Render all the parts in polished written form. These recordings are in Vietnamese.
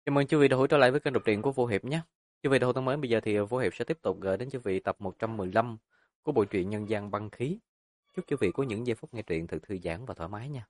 Chào mừng quý vị đã trở lại với kênh đọc truyện của Vô Hiệp nhé. Quý vị đã thân mến, bây giờ thì Vô Hiệp sẽ tiếp tục gửi đến quý vị tập 115 của bộ truyện nhân gian Băng Khí. Chúc quý vị có những giây phút nghe truyện thật thư giãn và thoải mái nha.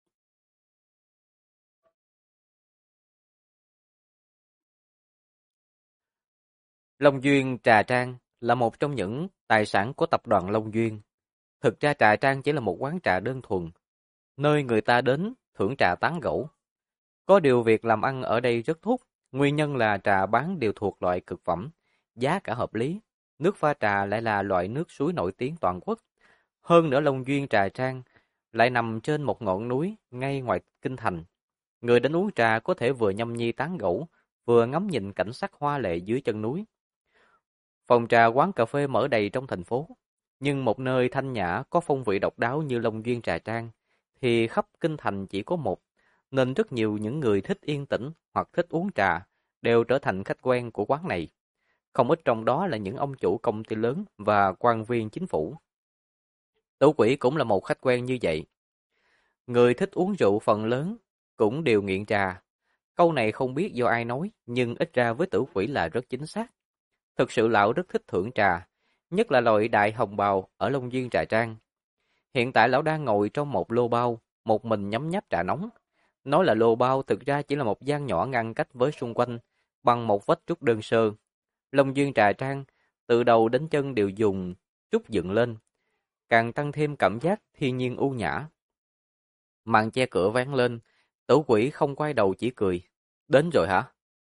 Long Duyên Trà Trang là một trong những tài sản của tập đoàn Long Duyên. Thực ra Trà Trang chỉ là một quán trà đơn thuần, nơi người ta đến thưởng trà tán gẫu. Có điều việc làm ăn ở đây rất tốt, nguyên nhân là trà bán đều thuộc loại cực phẩm, giá cả hợp lý. Nước pha trà lại là loại nước suối nổi tiếng toàn quốc. Hơn nữa Long Duyên Trà Trang lại nằm trên một ngọn núi ngay ngoài kinh thành. Người đến uống trà có thể vừa nhâm nhi tán gẫu, vừa ngắm nhìn cảnh sắc hoa lệ dưới chân núi. Phòng trà quán cà phê mở đầy trong thành phố, nhưng một nơi thanh nhã có phong vị độc đáo như Long Duyên Trà Trang thì khắp kinh thành chỉ có một, nên rất nhiều những người thích yên tĩnh hoặc thích uống trà đều trở thành khách quen của quán này. Không ít trong đó là những ông chủ công ty lớn và quan viên chính phủ. Tứ Quỷ cũng là một khách quen như vậy. Người thích uống rượu phần lớn cũng đều nghiện trà. Câu này không biết do ai nói, nhưng ít ra với Tử Quỷ là rất chính xác. Thực sự lão rất thích thưởng trà, nhất là loại đại hồng bào ở Long Duyên Trà Trang. Hiện tại lão đang ngồi trong một lô bao, một mình nhấm nháp trà nóng. Nói là lô bao thực ra chỉ là một gian nhỏ ngăn cách với xung quanh bằng một vách trúc đơn sơ. Long Duyên Trà Trang từ đầu đến chân đều dùng trúc dựng lên, càng tăng thêm cảm giác thiên nhiên u nhã. Màn che cửa vén lên, Tử Quỷ không quay đầu chỉ cười. Đến rồi hả?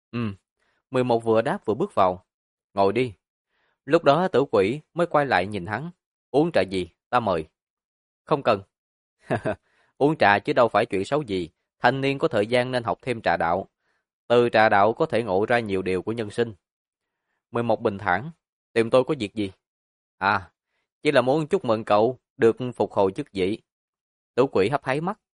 11 vừa đáp vừa bước vào. Ngồi đi. Lúc đó Tử Quỷ mới quay lại nhìn hắn. Uống trà gì? Ta mời. Không cần. Uống trà chứ đâu phải chuyện xấu gì. Thanh niên có thời gian nên học thêm trà đạo. Từ trà đạo có thể ngộ ra nhiều điều của nhân sinh. 11 bình thản. Tìm tôi có việc gì? À, chỉ là muốn chúc mừng cậu được phục hồi chức vị. Tử Quỷ hấp háy mắt.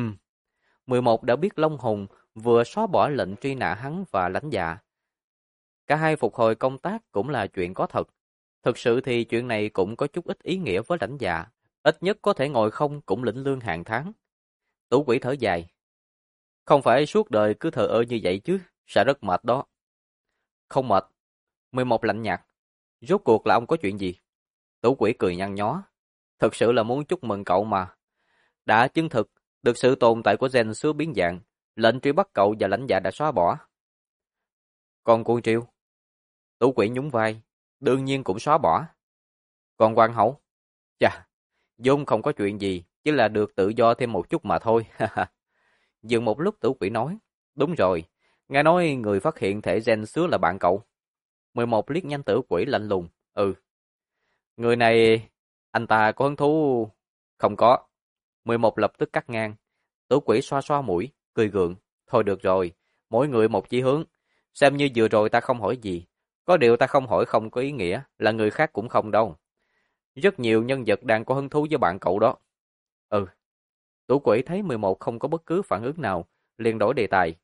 11 đã biết Long Hùng vừa xóa bỏ lệnh truy nã hắn và lãnh dạ. Cả hai phục hồi công tác cũng là chuyện có thật. Thực sự thì chuyện này cũng có chút ít ý nghĩa với lãnh dạ. Ít nhất có thể ngồi không cũng lĩnh lương hàng tháng. Tử Quỷ thở dài. Không phải suốt đời cứ thờ ơ như vậy chứ, sẽ rất mệt đó. Không mệt. 11 lạnh nhạt. Rốt cuộc là ông có chuyện gì? Tử Quỷ cười nhăn nhó. Thực sự là muốn chúc mừng cậu mà. Đã chứng thực được sự tồn tại của gen xứ biến dạng, lệnh truy bắt cậu và lãnh dạ đã xóa bỏ. Còn Cuồng Triều? Tử Quỷ nhún vai. Đương nhiên cũng xóa bỏ. Còn Hoàng Hậu? Chà, vốn không có chuyện gì, chỉ là được tự do thêm một chút mà thôi. Dừng một lúc Tử Quỷ nói. Đúng rồi, nghe nói người phát hiện thể gen xứ là bạn cậu. 11 liếc nhanh Tử Quỷ lạnh lùng. Ừ. Người này, anh ta có hứng thú? Không có. 11 lập tức cắt ngang. Tử Quỷ xoa xoa mũi, cười gượng. Thôi được rồi, mỗi người một chí hướng. Xem như vừa rồi ta không hỏi gì. Có điều ta không hỏi không có ý nghĩa, là người khác cũng không đâu. Rất nhiều nhân vật đang có hứng thú với bạn cậu đó. Ừ. Tử Quỷ thấy 11 không có bất cứ phản ứng nào, liền đổi đề tài.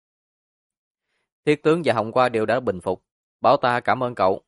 Thiết tướng và Hồng Qua đều đã bình phục. Bảo ta cảm ơn cậu.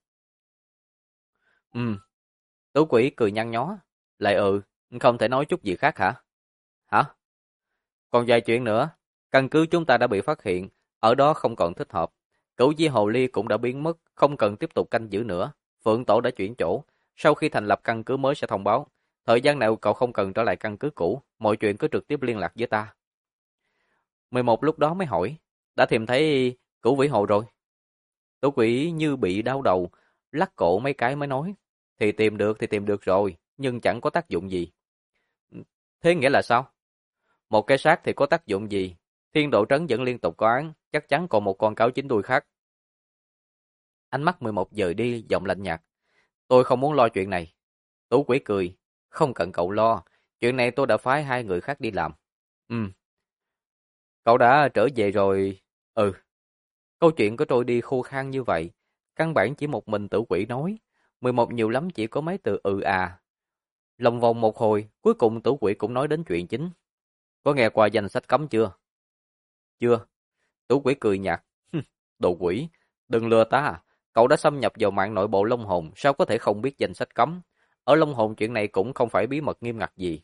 Ừ. Tử Quỷ cười nhăn nhó. Lại không thể nói chút gì khác hả? Hả? Còn vài chuyện nữa. Căn cứ chúng ta đã bị phát hiện, ở đó không còn thích hợp. Cửu Di Hồ Ly cũng đã biến mất, không cần tiếp tục canh giữ nữa. Phượng Tổ đã chuyển chỗ, sau khi thành lập căn cứ mới sẽ thông báo. Thời gian nào cậu không cần trở lại căn cứ cũ, mọi chuyện cứ trực tiếp liên lạc với ta. 11 lúc đó mới hỏi, đã tìm thấy Cửu Vĩ Hồ rồi? Tử Quỷ như bị đau đầu, lắc cổ mấy cái mới nói, thì tìm được rồi, nhưng chẳng có tác dụng gì. Thế nghĩa là sao? Một cái xác thì có tác dụng gì? Thiên Độ Trấn vẫn liên tục có án, chắc chắn còn một con cáo chín đuôi khác. Ánh mắt 11 dời đi, giọng lạnh nhạt. Tôi không muốn lo chuyện này. Tử Quỷ cười. Không cần cậu lo. Chuyện này tôi đã phái hai người khác đi làm. Ừ. Cậu đã trở về rồi. Ừ. Câu chuyện của tôi đi khô khan như vậy. Căn bản chỉ một mình Tử Quỷ nói. 11 nhiều lắm chỉ có mấy từ à. Lòng vòng một hồi, cuối cùng Tử Quỷ cũng nói đến chuyện chính. Có nghe qua danh sách cấm chưa? Chưa. Tử Quỷ cười nhạt. Đồ quỷ, đừng lừa ta. Cậu đã xâm nhập vào mạng nội bộ Long Hồn, sao có thể không biết danh sách cấm? Ở Long Hồn chuyện này cũng không phải bí mật nghiêm ngặt gì.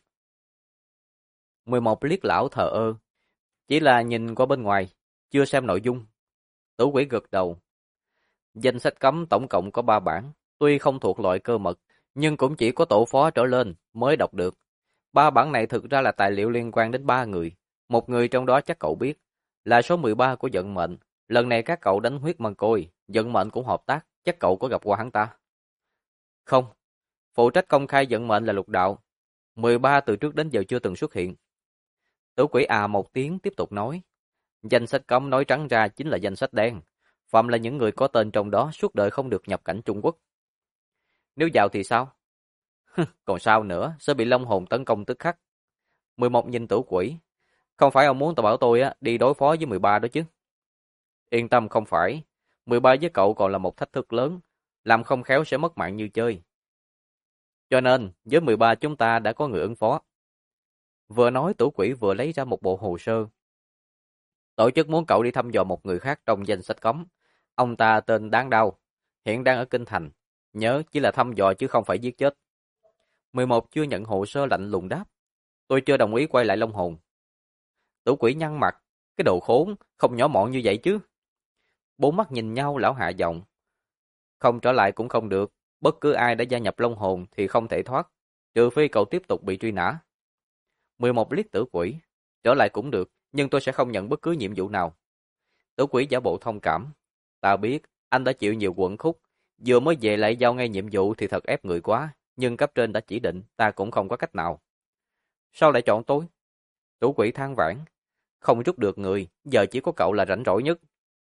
11 liếc lão thờ ơ. Chỉ là nhìn qua bên ngoài, chưa xem nội dung, Tử Quỷ gật đầu. Danh sách cấm tổng cộng có 3 bản, tuy không thuộc loại cơ mật, nhưng cũng chỉ có tổ phó trở lên mới đọc được. 3 bản này thực ra là tài liệu liên quan đến 3 người. Một người trong đó chắc cậu biết, là số 13 của vận mệnh. Lần này các cậu đánh huyết mân côi, vận mệnh cũng hợp tác, chắc cậu có gặp qua hắn ta. Không, phụ trách công khai vận mệnh là Lục Đạo. 13 từ trước đến giờ chưa từng xuất hiện. Tử Quỷ một tiếng tiếp tục nói. Danh sách cấm nói trắng ra chính là danh sách đen. Phạm là những người có tên trong đó suốt đời không được nhập cảnh Trung Quốc. Nếu vào thì sao? Còn sao nữa, sẽ bị Long Hồn tấn công tức khắc. 11 nhìn Tử Quỷ. Không phải ông muốn tao bảo tôi đi đối phó với 13 đó chứ? Yên tâm không phải. 13 với cậu còn là một thách thức lớn. Làm không khéo sẽ mất mạng như chơi. Cho nên, với 13 chúng ta đã có người ứng phó. Vừa nói Tử Quỷ vừa lấy ra một bộ hồ sơ. Tổ chức muốn cậu đi thăm dò một người khác trong danh sách cấm. Ông ta tên Đáng Đau, hiện đang ở Kinh Thành. Nhớ chỉ là thăm dò chứ không phải giết chết. 11 chưa nhận hồ sơ lạnh lùng đáp. Tôi chưa đồng ý quay lại Long Hồn. Tử Quỷ nhăn mặt. Cái đồ khốn, không nhỏ mọn như vậy chứ. Bốn mắt nhìn nhau lão hạ giọng. Không trở lại cũng không được. Bất cứ ai đã gia nhập Long Hồn thì không thể thoát. Trừ phi cậu tiếp tục bị truy nã. 11 liếc Tử Quỷ. Trở lại cũng được, nhưng tôi sẽ không nhận bất cứ nhiệm vụ nào. Tử Quỷ giả bộ thông cảm. Ta biết, anh đã chịu nhiều quẫn khúc. Vừa mới về lại giao ngay nhiệm vụ thì thật ép người quá. Nhưng cấp trên đã chỉ định, ta cũng không có cách nào. Sao lại chọn tôi? Tử Quỷ than vãn. Không rút được người, giờ chỉ có cậu là rảnh rỗi nhất.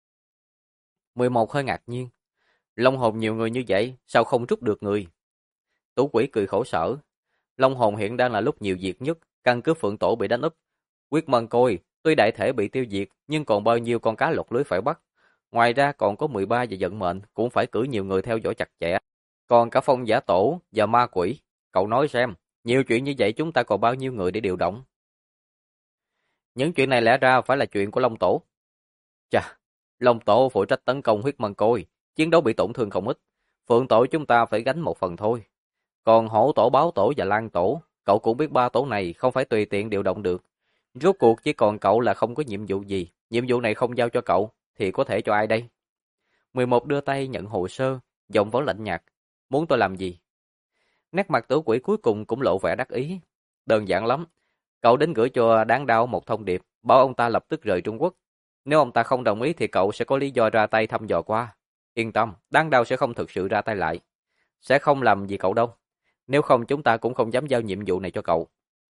11 hơi ngạc nhiên. Long Hồn nhiều người như vậy, sao không rút được người? Tử Quỷ cười khổ sở. Long Hồn hiện đang là lúc nhiều việc nhất, căn cứ Phượng Tổ bị đánh úp. Quyết Mân Côi, tuy đại thể bị tiêu diệt, nhưng còn bao nhiêu con cá lọt lưới phải bắt. Ngoài ra còn có 13 và vận mệnh, cũng phải cử nhiều người theo dõi chặt chẽ. Còn cả Phong Giả Tổ và Ma Quỷ. Cậu nói xem, nhiều chuyện như vậy chúng ta còn bao nhiêu người để điều động? Những chuyện này lẽ ra phải là chuyện của Long Tổ. Chà, Long Tổ phụ trách tấn công Huyết Mân Côi, chiến đấu bị tổn thương không ít. Phượng Tổ chúng ta phải gánh một phần thôi. Còn Hổ Tổ, Báo Tổ và Lan Tổ, cậu cũng biết ba tổ này không phải tùy tiện điều động được. Rốt cuộc chỉ còn cậu là không có nhiệm vụ gì, nhiệm vụ này không giao cho cậu, thì có thể cho ai đây? 11 đưa tay nhận hồ sơ, giọng vẫn lạnh nhạt. Muốn tôi làm gì? Nét mặt Tử Quỷ cuối cùng cũng lộ vẻ đắc ý. Đơn giản lắm. Cậu đến gửi cho Đáng Đau một thông điệp, bảo ông ta lập tức rời Trung Quốc. Nếu ông ta không đồng ý thì cậu sẽ có lý do ra tay thăm dò qua. Yên tâm, Đáng Đau sẽ không thực sự ra tay lại. Sẽ không làm gì cậu đâu. Nếu không chúng ta cũng không dám giao nhiệm vụ này cho cậu.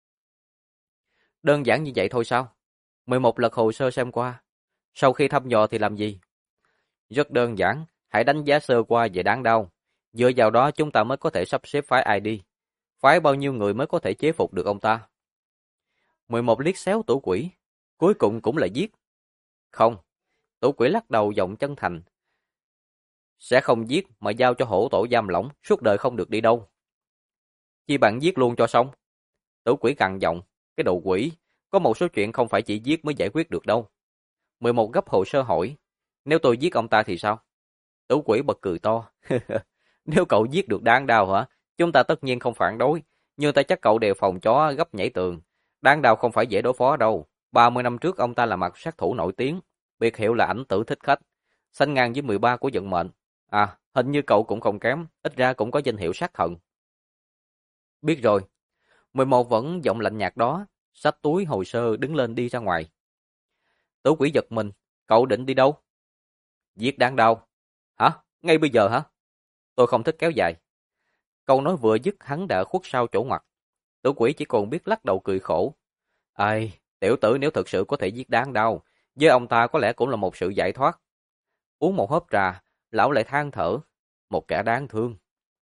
Đơn giản như vậy thôi sao? 11 lật hồ sơ xem qua. Sau khi thăm dò thì làm gì? Rất đơn giản, hãy đánh giá sơ qua về Đáng Đau. Dựa vào đó chúng ta mới có thể sắp xếp phái ai đi. Phái bao nhiêu người mới có thể chế phục được ông ta? 11 liếc xéo Tử Quỷ. Cuối cùng cũng là giết. Không. Tử Quỷ lắc đầu giọng chân thành. Sẽ không giết mà giao cho Hổ Tổ giam lỏng, suốt đời không được đi đâu. Chi bạn giết luôn cho xong. Tử Quỷ gằn giọng. Cái đồ quỷ, có một số chuyện không phải chỉ giết mới giải quyết được đâu. 11 gấp hồ sơ hỏi. Nếu tôi giết ông ta thì sao? Tử Quỷ bật cười to. Nếu cậu giết được Đáng Đau hả? Chúng ta tất nhiên không phản đối. Nhưng ta chắc cậu đề phòng chó gấp nhảy tường. Đáng Đau không phải dễ đối phó đâu. 30 năm trước ông ta là mặt sát thủ nổi tiếng. Biệt hiệu là Ảnh Tử Thích Khách. Sánh ngang với 13 của vận mệnh. À, hình như cậu cũng không kém. Ít ra cũng có danh hiệu sát thần. Biết rồi. 11 vẫn giọng lạnh nhạt đó. Xách túi hồ sơ đứng lên đi ra ngoài. Tử Quỷ giật mình. Cậu định đi đâu? Giết Đáng Đau. Hả? Ngay bây giờ hả? Tôi không thích kéo dài. Câu nói vừa dứt hắn đã khuất sau chỗ ngoặt. Tử Quỷ chỉ còn biết lắc đầu cười khổ. Ai, tiểu tử nếu thực sự có thể giết Đáng Đau, với ông ta có lẽ cũng là một sự giải thoát. Uống một hớp trà, lão lại than thở. Một kẻ đáng thương.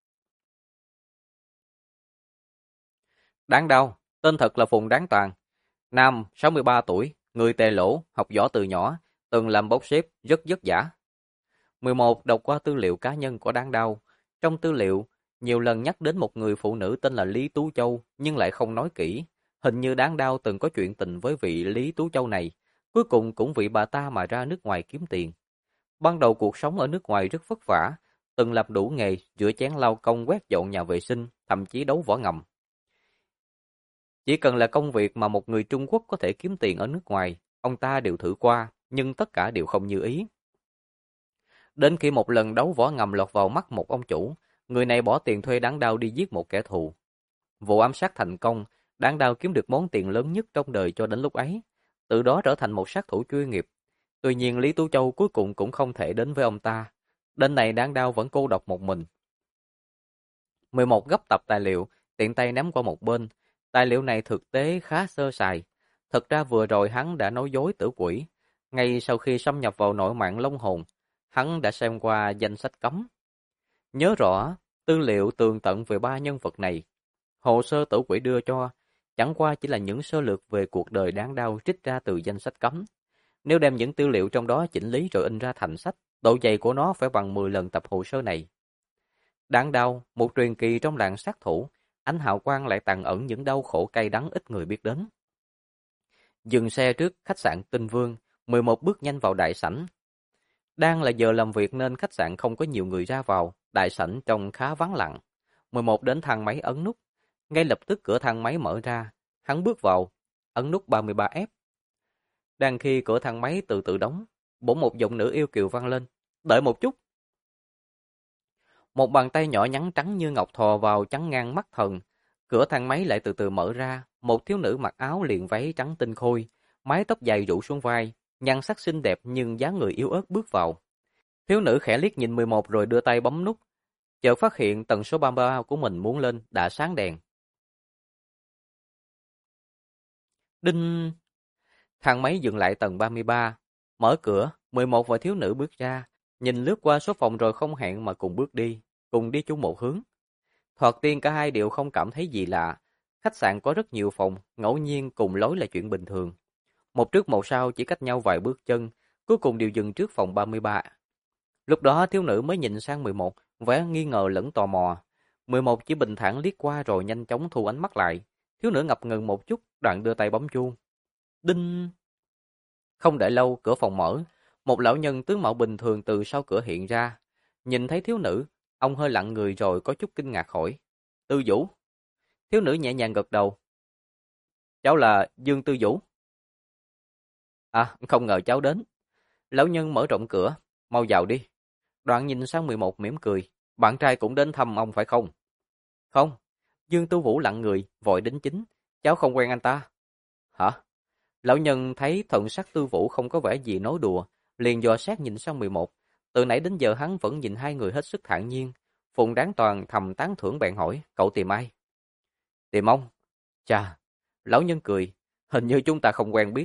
Đáng Đau, tên thật là Phùng Đáng Tàn. Nam, 63 tuổi, người Tề Lỗ, học võ từ nhỏ, từng làm bốc xếp, rất vất vả. 11 đọc qua tư liệu cá nhân của Đáng Đau. Trong tư liệu, nhiều lần nhắc đến một người phụ nữ tên là Lý Tú Châu, nhưng lại không nói kỹ. Hình như Đáng Đau từng có chuyện tình với vị Lý Tú Châu này, cuối cùng cũng vì bà ta mà ra nước ngoài kiếm tiền. Ban đầu cuộc sống ở nước ngoài rất vất vả, từng làm đủ nghề, rửa chén lau công quét dọn nhà vệ sinh, thậm chí đấu võ ngầm. Chỉ cần là công việc mà một người Trung Quốc có thể kiếm tiền ở nước ngoài, ông ta đều thử qua, nhưng tất cả đều không như ý. Đến khi một lần đấu võ ngầm lọt vào mắt một ông chủ, người này bỏ tiền thuê Đáng Đao đi giết một kẻ thù. Vụ ám sát thành công, Đáng Đao kiếm được món tiền lớn nhất trong đời cho đến lúc ấy, từ đó trở thành một sát thủ chuyên nghiệp. Tuy nhiên Lý Tú Châu cuối cùng cũng không thể đến với ông ta. Đến này Đáng Đao vẫn cô độc một mình. 11 gấp tập tài liệu, tiện tay ném qua một bên. Tài liệu này thực tế khá sơ sài. Thật ra vừa rồi hắn đã nói dối Tử Quỷ. Ngay sau khi xâm nhập vào nội mạng Long Hồn, hắn đã xem qua danh sách cấm. Nhớ rõ, tư liệu tường tận về ba nhân vật này. Hồ sơ Tử Quỷ đưa cho, chẳng qua chỉ là những sơ lược về cuộc đời Đáng Đao trích ra từ danh sách cấm. Nếu đem những tư liệu trong đó chỉnh lý rồi in ra thành sách, độ dày của nó phải bằng 10 lần tập hồ sơ này. Đáng Đao, một truyền kỳ trong làng sát thủ, ánh hào quang lại tàng ẩn những đau khổ cay đắng ít người biết đến. Dừng xe trước khách sạn Tinh Vương, 11 bước nhanh vào đại sảnh. Đang là giờ làm việc nên khách sạn không có nhiều người ra vào, đại sảnh trông khá vắng lặng. 11 đến thang máy ấn nút, ngay lập tức cửa thang máy mở ra, hắn bước vào, ấn nút 33F. Đang khi cửa thang máy từ từ đóng, bỗng một giọng nữ yêu kiều vang lên, "Đợi một chút." Một bàn tay nhỏ nhắn trắng như ngọc thò vào chắn ngang mắt thần. Cửa thang máy lại từ từ mở ra, một thiếu nữ mặc áo liền váy trắng tinh khôi, mái tóc dài rủ xuống vai, nhan sắc xinh đẹp nhưng dáng người yếu ớt bước vào. Thiếu nữ khẽ liếc nhìn 11 rồi đưa tay bấm nút, chợt phát hiện tần số 33 của mình muốn lên đã sáng đèn. Đinh! Thang máy dừng lại tầng 33, mở cửa, 11 và thiếu nữ bước ra, nhìn lướt qua số phòng rồi không hẹn mà cùng bước đi, cùng đi chung một hướng. Thoạt tiên cả hai đều không cảm thấy gì lạ. Khách sạn có rất nhiều phòng, ngẫu nhiên cùng lối là chuyện bình thường. Một trước một sau chỉ cách nhau vài bước chân, cuối cùng đều dừng trước phòng 33. Lúc đó thiếu nữ mới nhìn sang 11, vẻ nghi ngờ lẫn tò mò. 11 chỉ bình thản liếc qua rồi nhanh chóng thu ánh mắt lại. Thiếu nữ ngập ngừng một chút, đoạn đưa tay bấm chuông. Đinh! Không đợi lâu, cửa phòng mở. Một lão nhân tướng mạo bình thường từ sau cửa hiện ra. Nhìn thấy thiếu nữ, ông hơi lặng người rồi có chút kinh ngạc hỏi. Tư Vũ. Thiếu nữ nhẹ nhàng gật đầu. Cháu là Dương Tư Vũ. À, không ngờ cháu đến. Lão nhân mở rộng cửa. Mau vào đi. Đoạn nhìn sang 11 mỉm cười. Bạn trai cũng đến thăm ông phải không? Không. Dương Tư Vũ lặng người, vội đính chính. Cháu không quen anh ta. Hả? Lão nhân thấy thần sắc Tư Vũ không có vẻ gì nói đùa, liền dò xét nhìn sang 11. Từ nãy đến giờ hắn vẫn nhìn hai người hết sức thản nhiên. Phùng Đáng Toàn thầm tán thưởng bèn hỏi, cậu tìm ai? Tìm ông. Chà, lão nhân cười, hình như chúng ta không quen biết.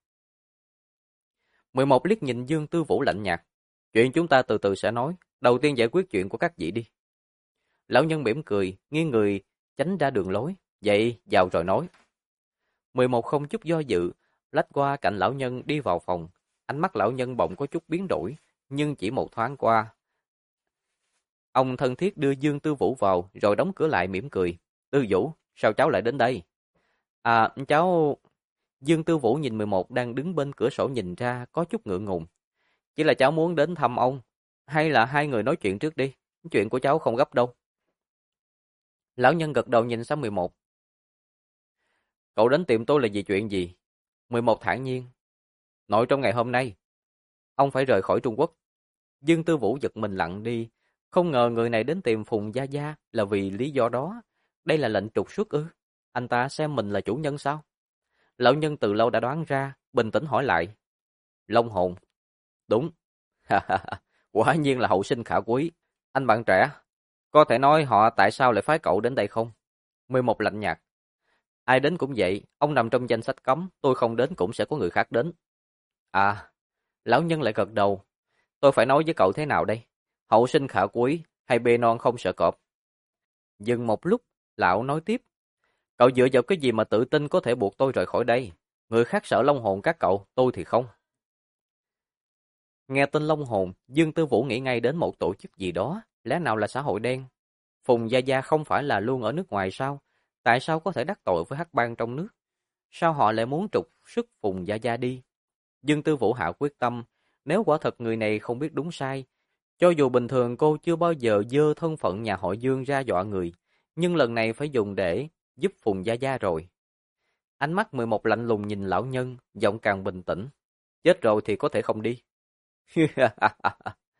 11 liếc nhìn Dương Tư Vũ lạnh nhạt. Chuyện chúng ta từ từ sẽ nói, đầu tiên giải quyết chuyện của các vị đi. Lão nhân mỉm cười, nghiêng người, tránh ra đường lối. Vậy, vào rồi nói. 11 không chút do dự, lách qua cạnh lão nhân đi vào phòng. Ánh mắt lão nhân bỗng có chút biến đổi, nhưng chỉ một thoáng qua. Ông thân thiết đưa Dương Tư Vũ vào, rồi đóng cửa lại mỉm cười. Tư Vũ, sao cháu lại đến đây? À, cháu... Dương Tư Vũ nhìn 11 đang đứng bên cửa sổ nhìn ra, có chút ngượng ngùng. Chỉ là cháu muốn đến thăm ông. Hay là hai người nói chuyện trước đi, chuyện của cháu không gấp đâu. Lão nhân gật đầu nhìn sang 11. Cậu đến tìm tôi là vì chuyện gì? 11 thản nhiên. Nội trong ngày hôm nay, ông phải rời khỏi Trung Quốc. Dương Tư Vũ giật mình lặng đi. Không ngờ người này đến tìm Phùng Gia Gia là vì lý do đó. Đây là lệnh trục xuất ư? Anh ta xem mình là chủ nhân sao? Lão nhân từ lâu đã đoán ra, bình tĩnh hỏi lại. Long hồn. Đúng. Quả nhiên là hậu sinh khả quý. Anh bạn trẻ, có thể nói họ tại sao lại phái cậu đến đây không? 11 lạnh nhạt. Ai đến cũng vậy, ông nằm trong danh sách cấm, tôi không đến cũng sẽ có người khác đến. À, lão nhân lại gật đầu. Tôi phải nói với cậu thế nào đây? Hậu sinh khả quý, hay bê non không sợ cọp? Dừng một lúc, lão nói tiếp. Cậu dựa vào cái gì mà tự tin có thể buộc tôi rời khỏi đây? Người khác sợ long hồn các cậu, tôi thì không. Nghe tên long hồn, Dương Tư Vũ nghĩ ngay đến một tổ chức gì đó, lẽ nào là xã hội đen? Phùng Gia Gia không phải là luôn ở nước ngoài sao? Tại sao có thể đắc tội với hắc bang trong nước? Sao họ lại muốn trục xuất Phùng Gia Gia đi? Dương Tư Vũ hạ quyết tâm, nếu quả thật người này không biết đúng sai, cho dù bình thường cô chưa bao giờ dơ thân phận nhà họ Dương ra dọa người, nhưng lần này phải dùng để giúp Phùng Gia Gia rồi. Ánh mắt 11 lạnh lùng nhìn lão nhân, giọng càng bình tĩnh. Chết rồi thì có thể không đi.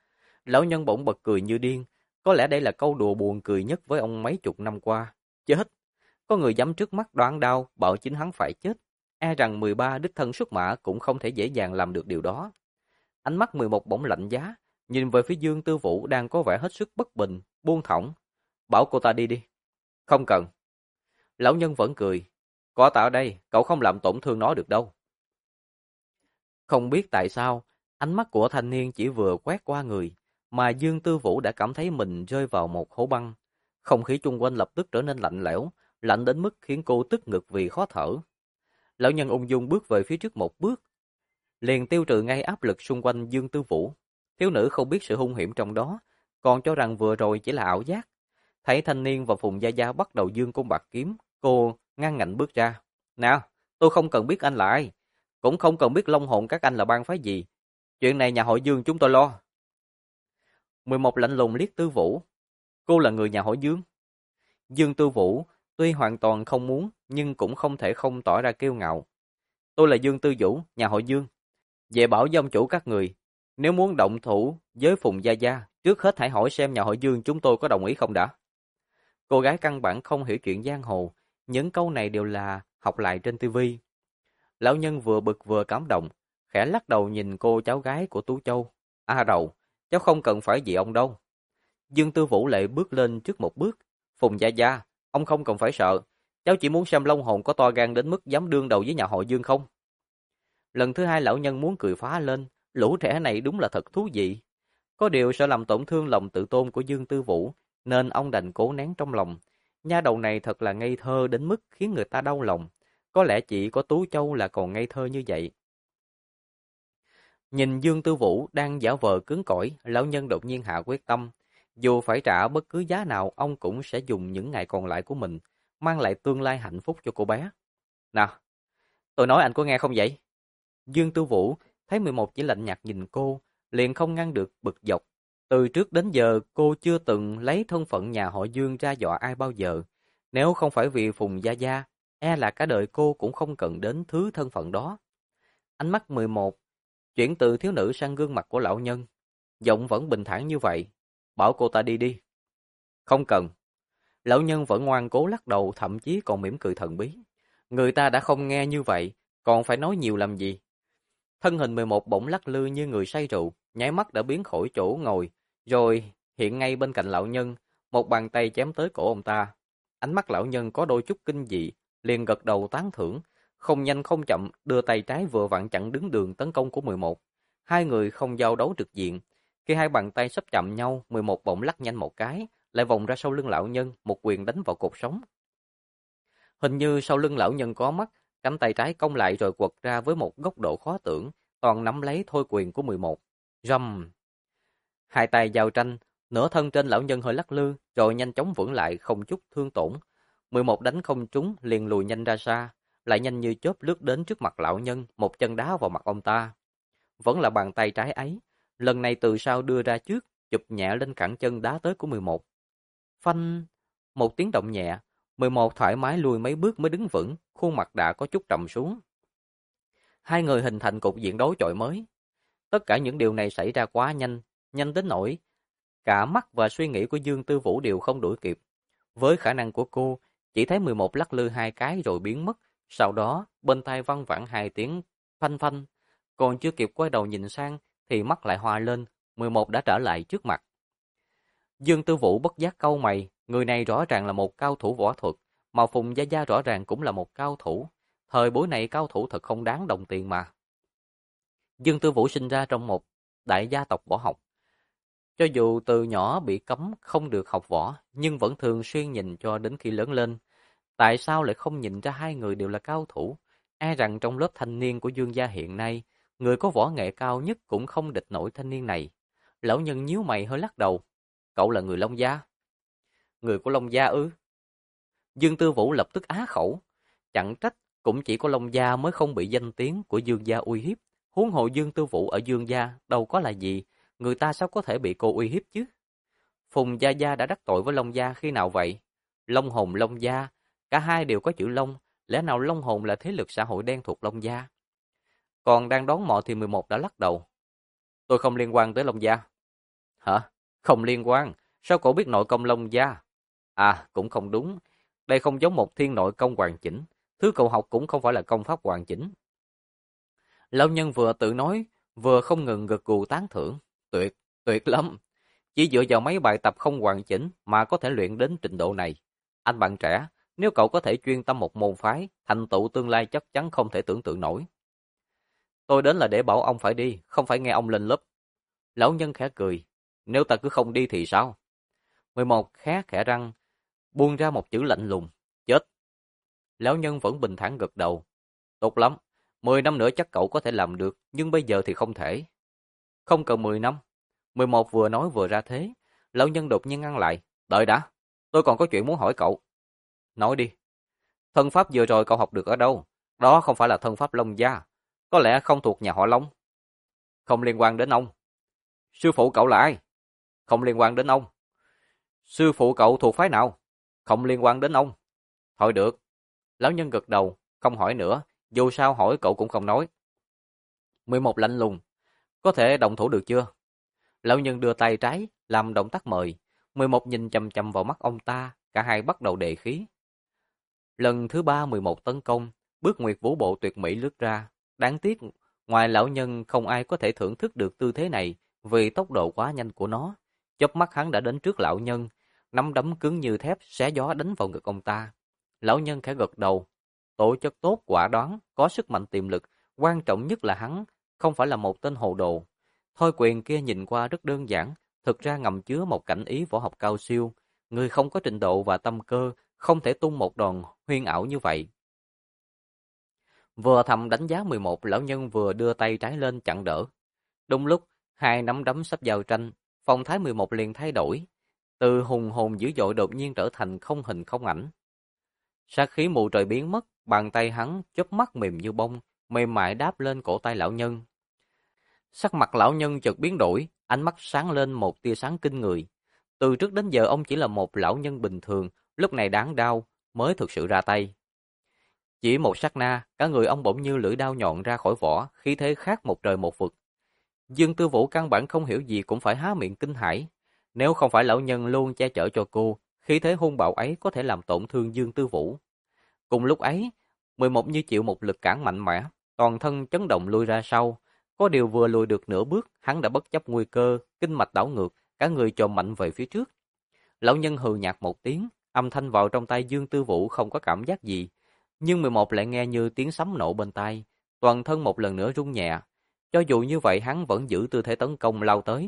Lão nhân bỗng bật cười như điên, có lẽ đây là câu đùa buồn cười nhất với ông mấy chục năm qua. Chết! Có người dám trước mắt đoán đau, bảo chính hắn phải chết. E rằng 13 đích thân xuất mã cũng không thể dễ dàng làm được điều đó. Ánh mắt 11 bỗng lạnh giá, nhìn về phía Dương Tư Vũ đang có vẻ hết sức bất bình, buông thõng. Bảo cô ta đi đi. Không cần. Lão nhân vẫn cười. Có ta ở đây, cậu không làm tổn thương nó được đâu. Không biết tại sao, ánh mắt của thanh niên chỉ vừa quét qua người, mà Dương Tư Vũ đã cảm thấy mình rơi vào một hố băng. Không khí chung quanh lập tức trở nên lạnh lẽo, lạnh đến mức khiến cô tức ngực vì khó thở. Lão nhân ung dung bước về phía trước một bước, liền tiêu trừ ngay áp lực xung quanh Dương Tư Vũ. Thiếu nữ không biết sự hung hiểm trong đó, còn cho rằng vừa rồi chỉ là ảo giác. Thấy thanh niên và Phùng Gia Gia bắt đầu giương côn bạc kiếm, cô ngăn ngạnh bước ra. Nào, tôi không cần biết anh là ai, cũng không cần biết long hồn các anh là bang phái gì. Chuyện này nhà họ Dương chúng tôi lo. 11 lạnh lùng liếc Tư Vũ. Cô là người nhà họ Dương. Dương Tư Vũ tuy hoàn toàn không muốn, nhưng cũng không thể không tỏ ra kiêu ngạo. Tôi là Dương Tư Vũ, nhà họ Dương. Về bảo với ông chủ các người, nếu muốn động thủ với Phùng Gia Gia, trước hết hãy hỏi xem nhà họ Dương chúng tôi có đồng ý không đã. Cô gái căn bản không hiểu chuyện giang hồ, những câu này đều là học lại trên tivi. Lão nhân vừa bực vừa cảm động, khẽ lắc đầu nhìn cô cháu gái của Tú Châu. À đầu, cháu không cần phải vì ông đâu. Dương Tư Vũ lại bước lên trước một bước. Phùng Gia Gia, ông không cần phải sợ. Cháu chỉ muốn xem Long Hồn có to gan đến mức dám đương đầu với nhà họ Dương không? Lần thứ hai lão nhân muốn cười phá lên. Lũ trẻ này đúng là thật thú vị. Có điều sợ làm tổn thương lòng tự tôn của Dương Tư Vũ, nên ông đành cố nén trong lòng. Nha đầu này thật là ngây thơ đến mức khiến người ta đau lòng. Có lẽ chỉ có Tú Châu là còn ngây thơ như vậy. Nhìn Dương Tư Vũ đang giả vờ cứng cỏi, lão nhân đột nhiên hạ quyết tâm. Dù phải trả bất cứ giá nào, ông cũng sẽ dùng những ngày còn lại của mình, mang lại tương lai hạnh phúc cho cô bé. Nào, tôi nói anh có nghe không vậy? Dương Tư Vũ thấy 11 chỉ lạnh nhạt nhìn cô, liền không ngăn được bực dọc. Từ trước đến giờ cô chưa từng lấy thân phận nhà họ Dương ra dọa ai bao giờ. Nếu không phải vì Phùng Gia Gia, e là cả đời cô cũng không cần đến thứ thân phận đó. Ánh mắt 11 chuyển từ thiếu nữ sang gương mặt của lão nhân. Giọng vẫn bình thản như vậy. Bảo cô ta đi đi. Không cần. Lão nhân vẫn ngoan cố lắc đầu, thậm chí còn mỉm cười thần bí. Người ta đã không nghe như vậy, còn phải nói nhiều làm gì? Thân hình 11 bỗng lắc lư như người say rượu, nháy mắt đã biến khỏi chỗ ngồi, rồi hiện ngay bên cạnh lão nhân, một bàn tay chém tới cổ ông ta. Ánh mắt lão nhân có đôi chút kinh dị, liền gật đầu tán thưởng, không nhanh không chậm đưa tay trái vừa vặn chặn đứng đường tấn công của 11. Hai người không giao đấu trực diện. Khi hai bàn tay sắp chạm nhau, 11 bỗng lắc nhanh một cái, lại vòng ra sau lưng lão nhân, một quyền đánh vào cột sống. Hình như sau lưng lão nhân có mắt, cánh tay trái cong lại rồi quật ra với một góc độ khó tưởng, toàn nắm lấy thôi quyền của 11. Rầm! Hai tay giao tranh, nửa thân trên lão nhân hơi lắc lư, rồi nhanh chóng vững lại không chút thương tổn. 11 đánh không trúng, liền lùi nhanh ra xa, lại nhanh như chớp lướt đến trước mặt lão nhân, một chân đá vào mặt ông ta. Vẫn là bàn tay trái ấy, lần này từ sau đưa ra trước, chụp nhẹ lên cẳng chân đá tới của 11. Phanh! Một tiếng động nhẹ, 11 thoải mái lùi mấy bước mới đứng vững, khuôn mặt đã có chút trầm xuống. Hai người hình thành cục diện đấu chọi mới. Tất cả những điều này xảy ra quá nhanh, nhanh đến nỗi cả mắt và suy nghĩ của Dương Tư Vũ đều không đuổi kịp. Với khả năng của cô, chỉ thấy 11 lắc lư hai cái rồi biến mất, sau đó bên tai văng vẳng hai tiếng phanh phanh, còn chưa kịp quay đầu nhìn sang thì mắt lại hoa lên, 11 đã trở lại trước mặt. Dương Tư Vũ bất giác cau mày, người này rõ ràng là một cao thủ võ thuật, mà Phùng Gia Gia rõ ràng cũng là một cao thủ. Thời buổi này cao thủ thật không đáng đồng tiền mà. Dương Tư Vũ sinh ra trong một đại gia tộc võ học. Cho dù từ nhỏ bị cấm không được học võ, nhưng vẫn thường xuyên nhìn cho đến khi lớn lên. Tại sao lại không nhìn ra hai người đều là cao thủ? E rằng trong lớp thanh niên của Dương gia hiện nay, người có võ nghệ cao nhất cũng không địch nổi thanh niên này. Lão nhân nhíu mày hơi lắc đầu. Cậu là người Long Gia? Người của Long Gia ư? Dương Tư Vũ lập tức á khẩu. Chẳng trách, cũng chỉ có Long Gia mới không bị danh tiếng của Dương gia uy hiếp. Huống hồ Dương Tư Vũ ở Dương gia đâu có là gì, người ta sao có thể bị cô uy hiếp chứ? Phùng Gia Gia đã đắc tội với Long Gia khi nào vậy? Long Hồn Long Gia, cả hai đều có chữ Long, lẽ nào Long Hồn là thế lực xã hội đen thuộc Long Gia? Còn đang đón mò thì 11 đã lắc đầu. Tôi không liên quan tới Long Gia. Hả? Không liên quan. Sao cậu biết nội công Long Gia? À, cũng không đúng. Đây không giống một thiên nội công hoàn chỉnh. Thứ cậu học cũng không phải là công pháp hoàn chỉnh. Lão nhân vừa tự nói, vừa không ngừng gật gù tán thưởng. Tuyệt, tuyệt lắm. Chỉ dựa vào mấy bài tập không hoàn chỉnh mà có thể luyện đến trình độ này. Anh bạn trẻ, nếu cậu có thể chuyên tâm một môn phái, thành tựu tương lai chắc chắn không thể tưởng tượng nổi. Tôi đến là để bảo ông phải đi, không phải nghe ông lên lớp. Lão nhân khẽ cười. Nếu ta cứ không đi thì sao? 11 khẽ khẽ răng, buông ra một chữ lạnh lùng. Chết. Lão nhân vẫn bình thản gật đầu. Tốt lắm. 10 năm nữa chắc cậu có thể làm được, nhưng bây giờ thì không thể. Không cần 10 năm. 11 vừa nói vừa ra thế. Lão nhân đột nhiên ngăn lại. Đợi đã. Tôi còn có chuyện muốn hỏi cậu. Nói đi. Thân pháp vừa rồi cậu học được ở đâu? Đó không phải là thân pháp Long Gia. Có lẽ không thuộc nhà họ Long. Không liên quan đến ông. Sư phụ cậu là ai? Không liên quan đến ông. Sư phụ cậu thuộc phái nào? Không liên quan đến ông. Thôi được. Lão nhân gật đầu, không hỏi nữa. Dù sao hỏi cậu cũng không nói. 11 lạnh lùng. Có thể động thủ được chưa? Lão nhân đưa tay trái, làm động tác mời. 11 nhìn chằm chằm vào mắt ông ta, cả hai bắt đầu đề khí. Lần thứ 3 11 tấn công, bước nguyệt vũ bộ tuyệt mỹ lướt ra. Đáng tiếc, ngoài lão nhân không ai có thể thưởng thức được tư thế này vì tốc độ quá nhanh của nó. Chớp mắt hắn đã đến trước lão nhân, nắm đấm cứng như thép xé gió đánh vào ngực ông ta. Lão nhân khẽ gật đầu. Tổ chất tốt quả đoán, có sức mạnh tiềm lực, quan trọng nhất là hắn không phải là một tên hồ đồ. Thôi quyền kia nhìn qua rất đơn giản, thực ra ngầm chứa một cảnh ý võ học cao siêu. Người không có trình độ và tâm cơ, không thể tung một đòn huyên ảo như vậy. Vừa thầm đánh giá 11, lão nhân vừa đưa tay trái lên chặn đỡ. Đúng lúc, hai nắm đấm sắp giao tranh, phong thái 11 liền thay đổi. Từ hùng hồn dữ dội đột nhiên trở thành không hình không ảnh. Sát khí mù trời biến mất, bàn tay hắn chớp mắt mềm như bông, mềm mại đáp lên cổ tay lão nhân. Sắc mặt lão nhân chợt biến đổi, ánh mắt sáng lên một tia sáng kinh người. Từ trước đến giờ ông chỉ là một lão nhân bình thường, lúc này đáng đau mới thực sự ra tay. Chỉ một sát na, cả người ông bỗng như lưỡi đao nhọn ra khỏi vỏ, khí thế khác một trời một vực. Dương Tư Vũ căn bản không hiểu gì cũng phải há miệng kinh hãi. Nếu không phải lão nhân luôn che chở cho cô, khí thế hung bạo ấy có thể làm tổn thương Dương Tư Vũ. Cùng lúc ấy, 11 như chịu một lực cản mạnh mẽ, toàn thân chấn động lui ra sau. Có điều vừa lùi được nửa bước, hắn đã bất chấp nguy cơ, kinh mạch đảo ngược, cả người chồm mạnh về phía trước. Lão nhân hừ nhạt một tiếng, âm thanh vào trong tay Dương Tư Vũ không có cảm giác gì, nhưng 11 lại nghe như tiếng sấm nổ bên tai, toàn thân một lần nữa rung nhẹ. Cho dù như vậy hắn vẫn giữ tư thế tấn công lao tới.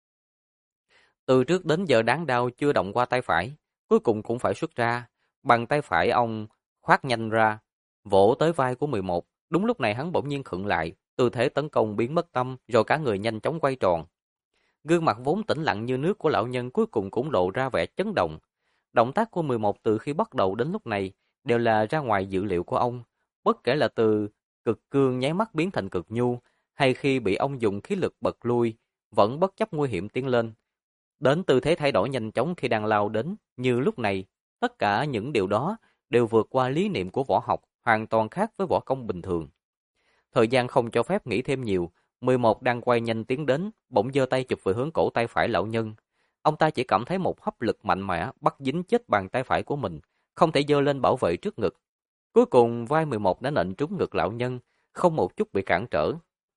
Từ trước đến giờ đáng đau chưa động qua tay phải, cuối cùng cũng phải xuất ra. Bằng tay phải ông khoát nhanh ra, vỗ tới vai của 11. Đúng lúc này hắn bỗng nhiên khựng lại, tư thế tấn công biến mất tâm, rồi cả người nhanh chóng quay tròn. Gương mặt vốn tĩnh lặng như nước của lão nhân cuối cùng cũng lộ ra vẻ chấn động. Động tác của 11 từ khi bắt đầu đến lúc này đều là ra ngoài dự liệu của ông, bất kể là từ cực cương nháy mắt biến thành cực nhu, hay khi bị ông dùng khí lực bật lui, vẫn bất chấp nguy hiểm tiến lên. Đến tư thế thay đổi nhanh chóng khi đang lao đến, như lúc này, tất cả những điều đó đều vượt qua lý niệm của võ học, hoàn toàn khác với võ công bình thường. Thời gian không cho phép nghĩ thêm nhiều, 11 đang quay nhanh tiến đến, bỗng giơ tay chụp về hướng cổ tay phải lão nhân. Ông ta chỉ cảm thấy một hấp lực mạnh mẽ bắt dính chết bàn tay phải của mình, không thể giơ lên bảo vệ trước ngực. Cuối cùng vai 11 đã nện trúng ngực lão nhân, không một chút bị cản trở.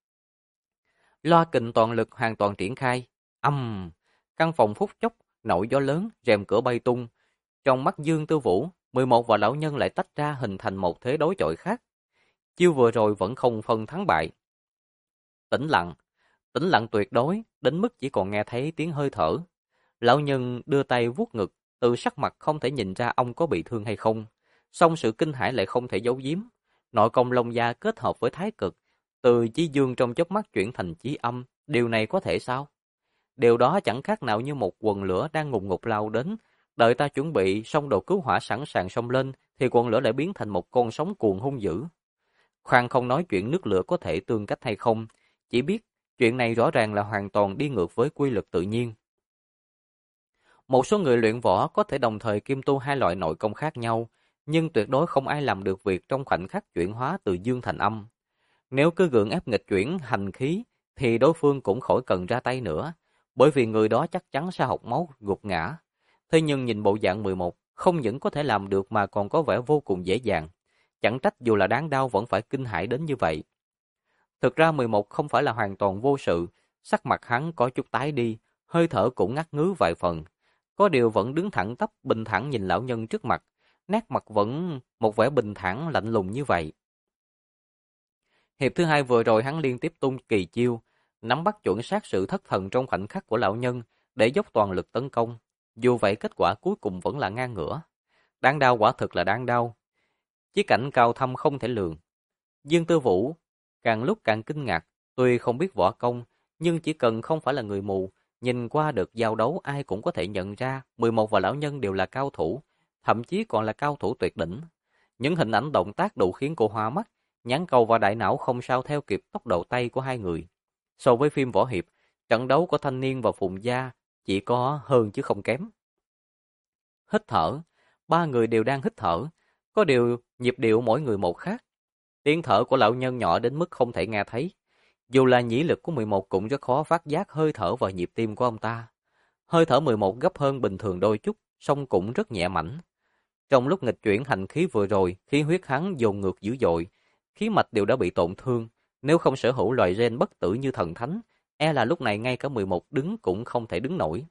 Loa kình toàn lực hoàn toàn triển khai. Căn phòng phút chốc nổi gió lớn, rèm cửa bay tung. Trong mắt Dương Tư Vũ, 11 và lão nhân lại tách ra hình thành một thế đối chọi khác. Chiêu vừa rồi vẫn không phân thắng bại. Tĩnh lặng tuyệt đối, đến mức chỉ còn nghe thấy tiếng hơi thở. Lão nhân đưa tay vuốt ngực, từ sắc mặt không thể nhìn ra ông có bị thương hay không. Song sự kinh hãi lại không thể giấu giếm. Nội công Long Gia kết hợp với thái cực, từ chí dương trong chớp mắt chuyển thành chí âm, điều này có thể sao? Điều đó chẳng khác nào như một quần lửa đang ngùng ngục lao đến, đợi ta chuẩn bị xong đồ cứu hỏa sẵn sàng xông lên, thì quần lửa lại biến thành một con sóng cuồng hung dữ. Khoan không nói chuyện nước lửa có thể tương cách hay không, chỉ biết chuyện này rõ ràng là hoàn toàn đi ngược với quy luật tự nhiên. Một số người luyện võ có thể đồng thời kiêm tu hai loại nội công khác nhau, nhưng tuyệt đối không ai làm được việc trong khoảnh khắc chuyển hóa từ dương thành âm. Nếu cứ gượng ép nghịch chuyển hành khí, thì đối phương cũng khỏi cần ra tay nữa. bởi vì người đó chắc chắn sẽ học máu gục ngã. Thế nhưng nhìn bộ dạng 11, không những có thể làm được mà còn có vẻ vô cùng dễ dàng. Chẳng trách dù là đáng đau vẫn phải kinh hãi đến như vậy. Thực ra 11 không phải là hoàn toàn vô sự, sắc mặt hắn có chút tái đi, hơi thở cũng ngắt ngứ vài phần. Có điều vẫn đứng thẳng tắp bình thản nhìn lão nhân trước mặt, nét mặt vẫn một vẻ bình thản lạnh lùng như vậy. Hiệp thứ hai vừa rồi hắn liên tiếp tung kỳ chiêu, nắm bắt chuẩn xác sự thất thần trong khoảnh khắc của lão nhân để dốc toàn lực tấn công. Dù vậy kết quả cuối cùng vẫn là ngang ngửa. Đáng đau quả thực là đáng đau. Chí cảnh cao thâm không thể lường. Dương Tư Vũ càng lúc càng kinh ngạc, tuy không biết võ công, nhưng chỉ cần không phải là người mù, nhìn qua được giao đấu ai cũng có thể nhận ra 11 và lão nhân đều là cao thủ, thậm chí còn là cao thủ tuyệt đỉnh. Những hình ảnh động tác đủ khiến cô hoa mắt, nhãn cầu và đại não không sao theo kịp tốc độ tay của hai người. So với phim võ hiệp, trận đấu của Thanh Niên và Phùng Gia chỉ có hơn chứ không kém. Hít thở, ba người đều đang hít thở, có điều nhịp điệu mỗi người một khác. Tiếng thở của lão nhân nhỏ đến mức không thể nghe thấy. Dù là nhĩ lực của 11 cũng rất khó phát giác hơi thở và nhịp tim của ông ta. Hơi thở 11 gấp hơn bình thường đôi chút, song cũng rất nhẹ mảnh. Trong lúc nghịch chuyển hành khí vừa rồi, khí huyết hắn dồn ngược dữ dội, khí mạch đều đã bị tổn thương. Nếu không sở hữu loài gen bất tử như thần thánh, e là lúc này ngay cả 11 đứng cũng không thể đứng nổi.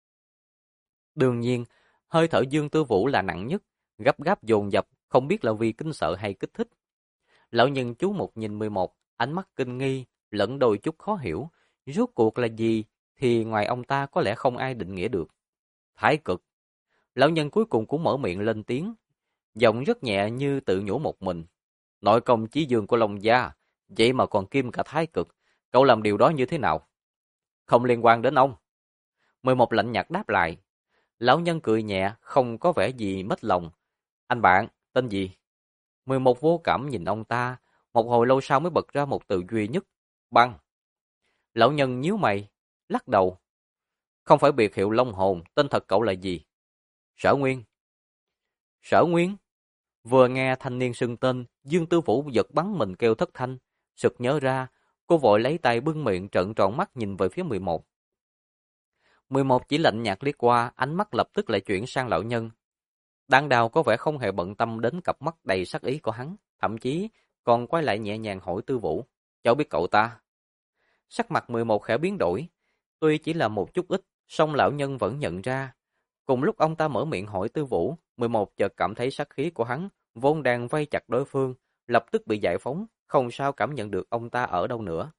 Đương nhiên, hơi thở Dương Tư Vũ là nặng nhất, gấp gáp dồn dập, không biết là vì kinh sợ hay kích thích. Lão nhân chú một nhìn 11, ánh mắt kinh nghi, lẫn đôi chút khó hiểu. Rốt cuộc là gì thì ngoài ông ta có lẽ không ai định nghĩa được. Thái cực. Lão nhân cuối cùng cũng mở miệng lên tiếng, giọng rất nhẹ như tự nhủ một mình. Nội công chí dương của Long Gia, vậy mà còn kim cả thái cực. Cậu làm điều đó như thế nào? Không liên quan đến ông. 11 lạnh nhạt đáp lại. Lão nhân cười nhẹ, không có vẻ gì mất lòng. Anh bạn, tên gì? 11 vô cảm nhìn ông ta, một hồi lâu sau mới bật ra một từ duy nhất, băng. Lão nhân nhíu mày, lắc đầu. Không phải biệt hiệu Long Hồn, tên thật cậu là gì? Sở Nguyên. Sở Nguyên? Vừa nghe thanh niên xưng tên, Dương Tư Vũ giật bắn mình kêu thất thanh, sực nhớ ra, cô vội lấy tay bưng miệng trợn tròn mắt nhìn về phía 11. 11 chỉ lạnh nhạt liếc qua, ánh mắt lập tức lại chuyển sang lão nhân. Đan Đào có vẻ không hề bận tâm đến cặp mắt đầy sắc ý của hắn, thậm chí còn quay lại nhẹ nhàng hỏi Tư Vũ, cháu biết cậu ta? Sắc mặt 11 khẽ biến đổi, tuy chỉ là một chút ít, song lão nhân vẫn nhận ra. Cùng lúc ông ta mở miệng hỏi Tư Vũ, 11 chợt cảm thấy sát khí của hắn, vốn đang vây chặt đối phương, lập tức bị giải phóng, không sao cảm nhận được ông ta ở đâu nữa.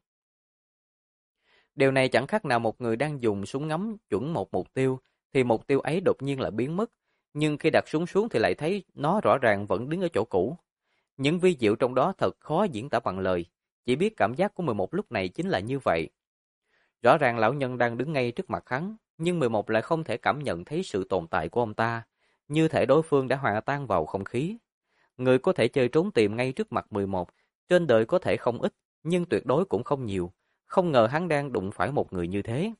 Điều này chẳng khác nào một người đang dùng súng ngắm chuẩn một mục tiêu, thì mục tiêu ấy đột nhiên lại biến mất, nhưng khi đặt súng xuống thì lại thấy nó rõ ràng vẫn đứng ở chỗ cũ. Những vi diệu trong đó thật khó diễn tả bằng lời, chỉ biết cảm giác của 11 lúc này chính là như vậy. Rõ ràng lão nhân đang đứng ngay trước mặt hắn, nhưng 11 lại không thể cảm nhận thấy sự tồn tại của ông ta, như thể đối phương đã hòa tan vào không khí. Người có thể chơi trốn tìm ngay trước mặt 11, trên đời có thể không ít, nhưng tuyệt đối cũng không nhiều. Không ngờ hắn đang đụng phải một người như thế.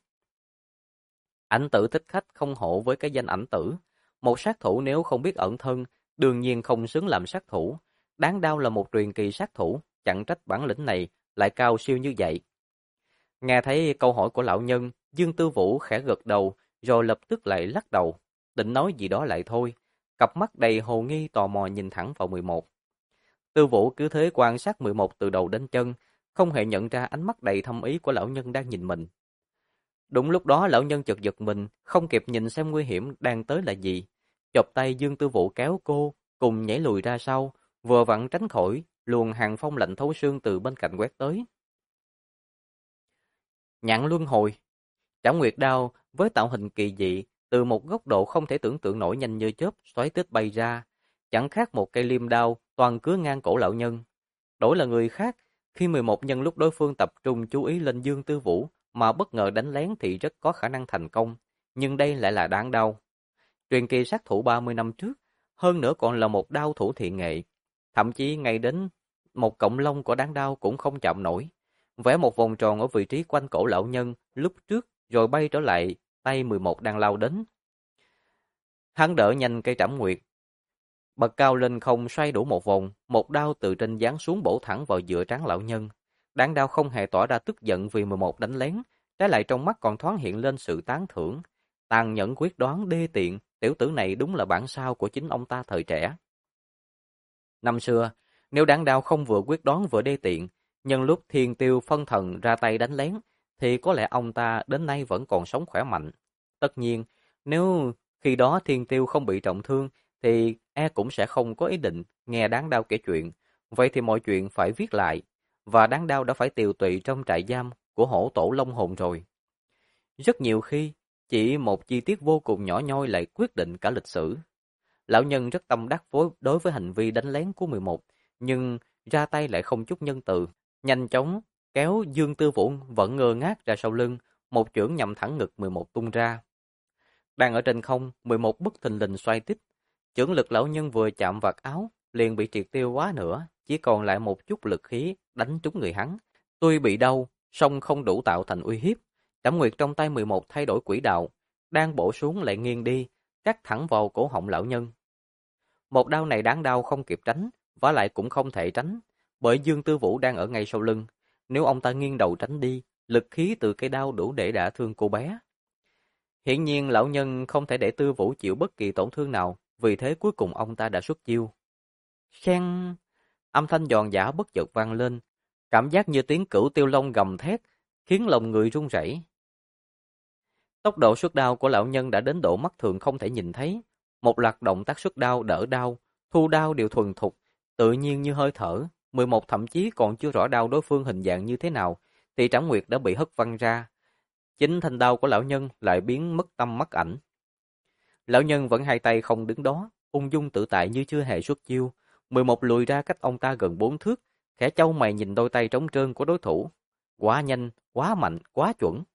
Ảnh tử thích khách không hổ với cái danh ảnh tử. Một sát thủ nếu không biết ẩn thân, đương nhiên không xứng làm sát thủ. Đáng đau là một truyền kỳ sát thủ, chẳng trách bản lĩnh này lại cao siêu như vậy. Nghe thấy câu hỏi của lão nhân, Dương Tư Vũ khẽ gật đầu, rồi lập tức lại lắc đầu. Định nói gì đó lại thôi. Cặp mắt đầy hồ nghi tò mò nhìn thẳng vào 11. Tư Vũ cứ thế quan sát 11 từ đầu đến chân, không hề nhận ra ánh mắt đầy thâm ý của lão nhân đang nhìn mình. Đúng lúc đó lão nhân chợt giật mình, không kịp nhìn xem nguy hiểm đang tới là gì. Chộp tay Dương Tư Vũ kéo cô, cùng nhảy lùi ra sau, vừa vặn tránh khỏi luồng hàng phong lạnh thấu xương từ bên cạnh quét tới. Nhạn luân hồi, Trảm Nguyệt đao với tạo hình kỳ dị, từ một góc độ không thể tưởng tượng nổi nhanh như chớp xoáy tít bay ra, chẳng khác một cây liêm đao toàn cứa ngang cổ lão nhân. Đổi là người khác, khi 11 nhân lúc đối phương tập trung chú ý lên Dương Tư Vũ mà bất ngờ đánh lén thì rất có khả năng thành công, nhưng đây lại là đáng đau. Truyền kỳ sát thủ 30 năm trước, hơn nữa còn là một đao thủ thiện nghệ, thậm chí ngay đến một cọng lông của đáng đau cũng không chạm nổi. Vẽ một vòng tròn ở vị trí quanh cổ lão nhân lúc trước rồi bay trở lại tay 11 đang lao đến. Hắn đỡ nhanh cây trảm nguyệt, bật cao lên không xoay đủ một vòng, một đao từ trên giáng xuống bổ thẳng vào giữa trán lão nhân. Đáng đao không hề tỏ ra tức giận vì 11 đánh lén, trái lại trong mắt còn thoáng hiện lên sự tán thưởng. Tàn nhẫn quyết đoán đê tiện, tiểu tử này đúng là bản sao của chính ông ta thời trẻ. Năm xưa, nếu Đảng Đao không vừa quyết đoán vừa đê tiện, nhân lúc Thiên Tiêu phân thần ra tay đánh lén, thì có lẽ ông ta đến nay vẫn còn sống khỏe mạnh. Tất nhiên, nếu khi đó Thiên Tiêu không bị trọng thương, thì cũng sẽ không có ý định nghe Đáng Đao kể chuyện. Vậy thì mọi chuyện phải viết lại, và Đáng Đao đã phải tiều tụy trong trại giam của hổ tổ Long Hồn rồi. Rất nhiều khi, chỉ một chi tiết vô cùng nhỏ nhoi lại quyết định cả lịch sử. Lão nhân rất tâm đắc đối với hành vi đánh lén của 11, nhưng ra tay lại không chút nhân từ, nhanh chóng kéo Dương Tư Vũ vẫn ngơ ngác ra sau lưng, một chưởng nhằm thẳng ngực 11 tung ra. Đang ở trên không, 11 bất thình lình xoay tít, chưởng lực lão nhân vừa chạm vạt áo, liền bị triệt tiêu quá nữa, chỉ còn lại một chút lực khí đánh trúng người hắn. Tuy bị đau, song không đủ tạo thành uy hiếp. Trảm Nguyệt trong tay 11 thay đổi quỹ đạo, đang bổ xuống lại nghiêng đi, cắt thẳng vào cổ họng lão nhân. Một đao này đáng đau không kịp tránh, vả lại cũng không thể tránh, bởi Dương Tư Vũ đang ở ngay sau lưng. Nếu ông ta nghiêng đầu tránh đi, lực khí từ cây đao đủ để đả thương cô bé. Hiển nhiên lão nhân không thể để Tư Vũ chịu bất kỳ tổn thương nào, vì thế cuối cùng ông ta đã xuất chiêu. Khen! Âm thanh giòn giã bất chợt vang lên, cảm giác như tiếng cửu tiêu long gầm thét, khiến lòng người run rẩy. Tốc độ xuất đao của lão nhân đã đến độ mắt thường không thể nhìn thấy. Một loạt động tác xuất đao, đỡ đao, thu đao đều thuần thục, tự nhiên như hơi thở. 11 thậm chí còn chưa rõ đao đối phương hình dạng như thế nào, thì Trảm Nguyệt đã bị hất văng ra. Chính thanh đao của lão nhân lại biến mất tâm mất ảnh. Lão nhân vẫn hai tay không đứng đó, ung dung tự tại như chưa hề xuất chiêu. 11 lùi ra cách ông ta gần 4 thước, khẽ chau mày nhìn đôi tay trống trơn của đối thủ. Quá nhanh, quá mạnh, quá chuẩn.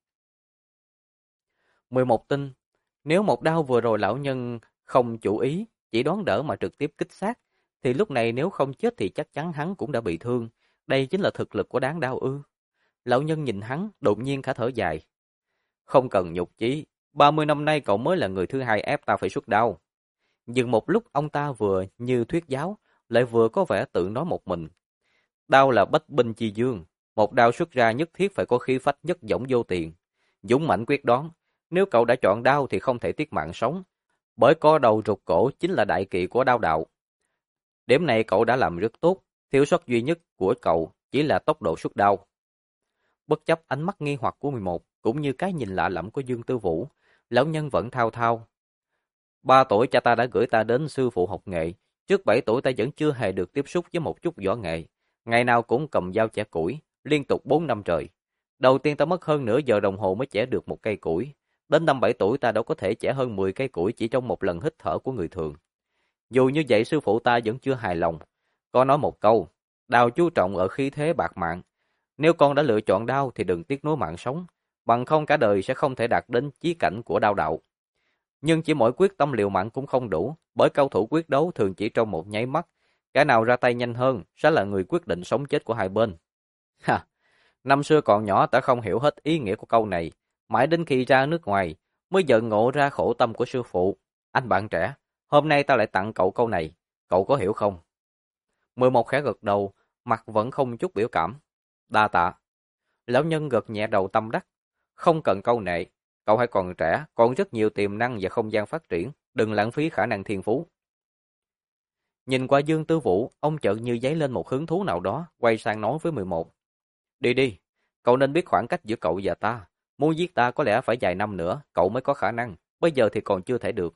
11 tin, nếu một đao vừa rồi lão nhân không chủ ý, chỉ đoán đỡ mà trực tiếp kích sát, thì lúc này nếu không chết thì chắc chắn hắn cũng đã bị thương. Đây chính là thực lực của Đáng Đao ư. Lão nhân nhìn hắn, đột nhiên khẽ thở dài. Không cần nhục chí, 30 năm nay cậu mới là người thứ hai ép ta phải xuất đao. Dừng một lúc ông ta vừa như thuyết giáo, lại vừa có vẻ tự nói một mình. Đao là bách binh chi dương, một đao xuất ra nhất thiết phải có khí phách nhất dõng vô tiền. Dũng mãnh quyết đoán, nếu cậu đã chọn đao thì không thể tiếc mạng sống, bởi có đầu rụt cổ chính là đại kỵ của đao đạo. Điểm này cậu đã làm rất tốt, thiếu sót duy nhất của cậu chỉ là tốc độ xuất đao. Bất chấp ánh mắt nghi hoặc của 11, cũng như cái nhìn lạ lẫm của Dương Tư Vũ, lão nhân vẫn thao thao. 3 tuổi cha ta đã gửi ta đến sư phụ học nghệ, trước 7 tuổi ta vẫn chưa hề được tiếp xúc với một chút võ nghệ. Ngày nào cũng cầm dao chẻ củi, liên tục 4 năm trời. Đầu tiên ta mất hơn nửa giờ đồng hồ mới chẻ được một cây củi. Đến năm 7 tuổi ta đã có thể chẻ hơn 10 cây củi chỉ trong một lần hít thở của người thường. Dù như vậy sư phụ ta vẫn chưa hài lòng. Có nói một câu, đao chú trọng ở khí thế bạc mạng. Nếu con đã lựa chọn đao thì đừng tiếc nuối mạng sống, bằng không cả đời sẽ không thể đạt đến chí cảnh của đao đạo. Nhưng chỉ mỗi quyết tâm liều mạng cũng không đủ, bởi cao thủ quyết đấu thường chỉ trong một nháy mắt. Kẻ nào ra tay nhanh hơn sẽ là người quyết định sống chết của hai bên. Ha! Năm xưa còn nhỏ ta không hiểu hết ý nghĩa của câu này, mãi đến khi ra nước ngoài mới dần ngộ ra khổ tâm của sư phụ. Anh bạn trẻ, hôm nay ta lại tặng cậu câu này, cậu có hiểu không? 11 khẽ gật đầu, mặt vẫn không chút biểu cảm. Đa tạ. Lão nhân gật nhẹ đầu tâm đắc. Không cần câu nệ, cậu hãy còn trẻ, còn rất nhiều tiềm năng và không gian phát triển, đừng lãng phí khả năng thiên phú. Nhìn qua Dương Tư Vũ, ông chợt như dấy lên một hứng thú nào đó, quay sang nói với 11. Đi đi, cậu nên biết khoảng cách giữa cậu và ta. Muốn giết ta có lẽ phải vài năm nữa, cậu mới có khả năng, bây giờ thì còn chưa thể được.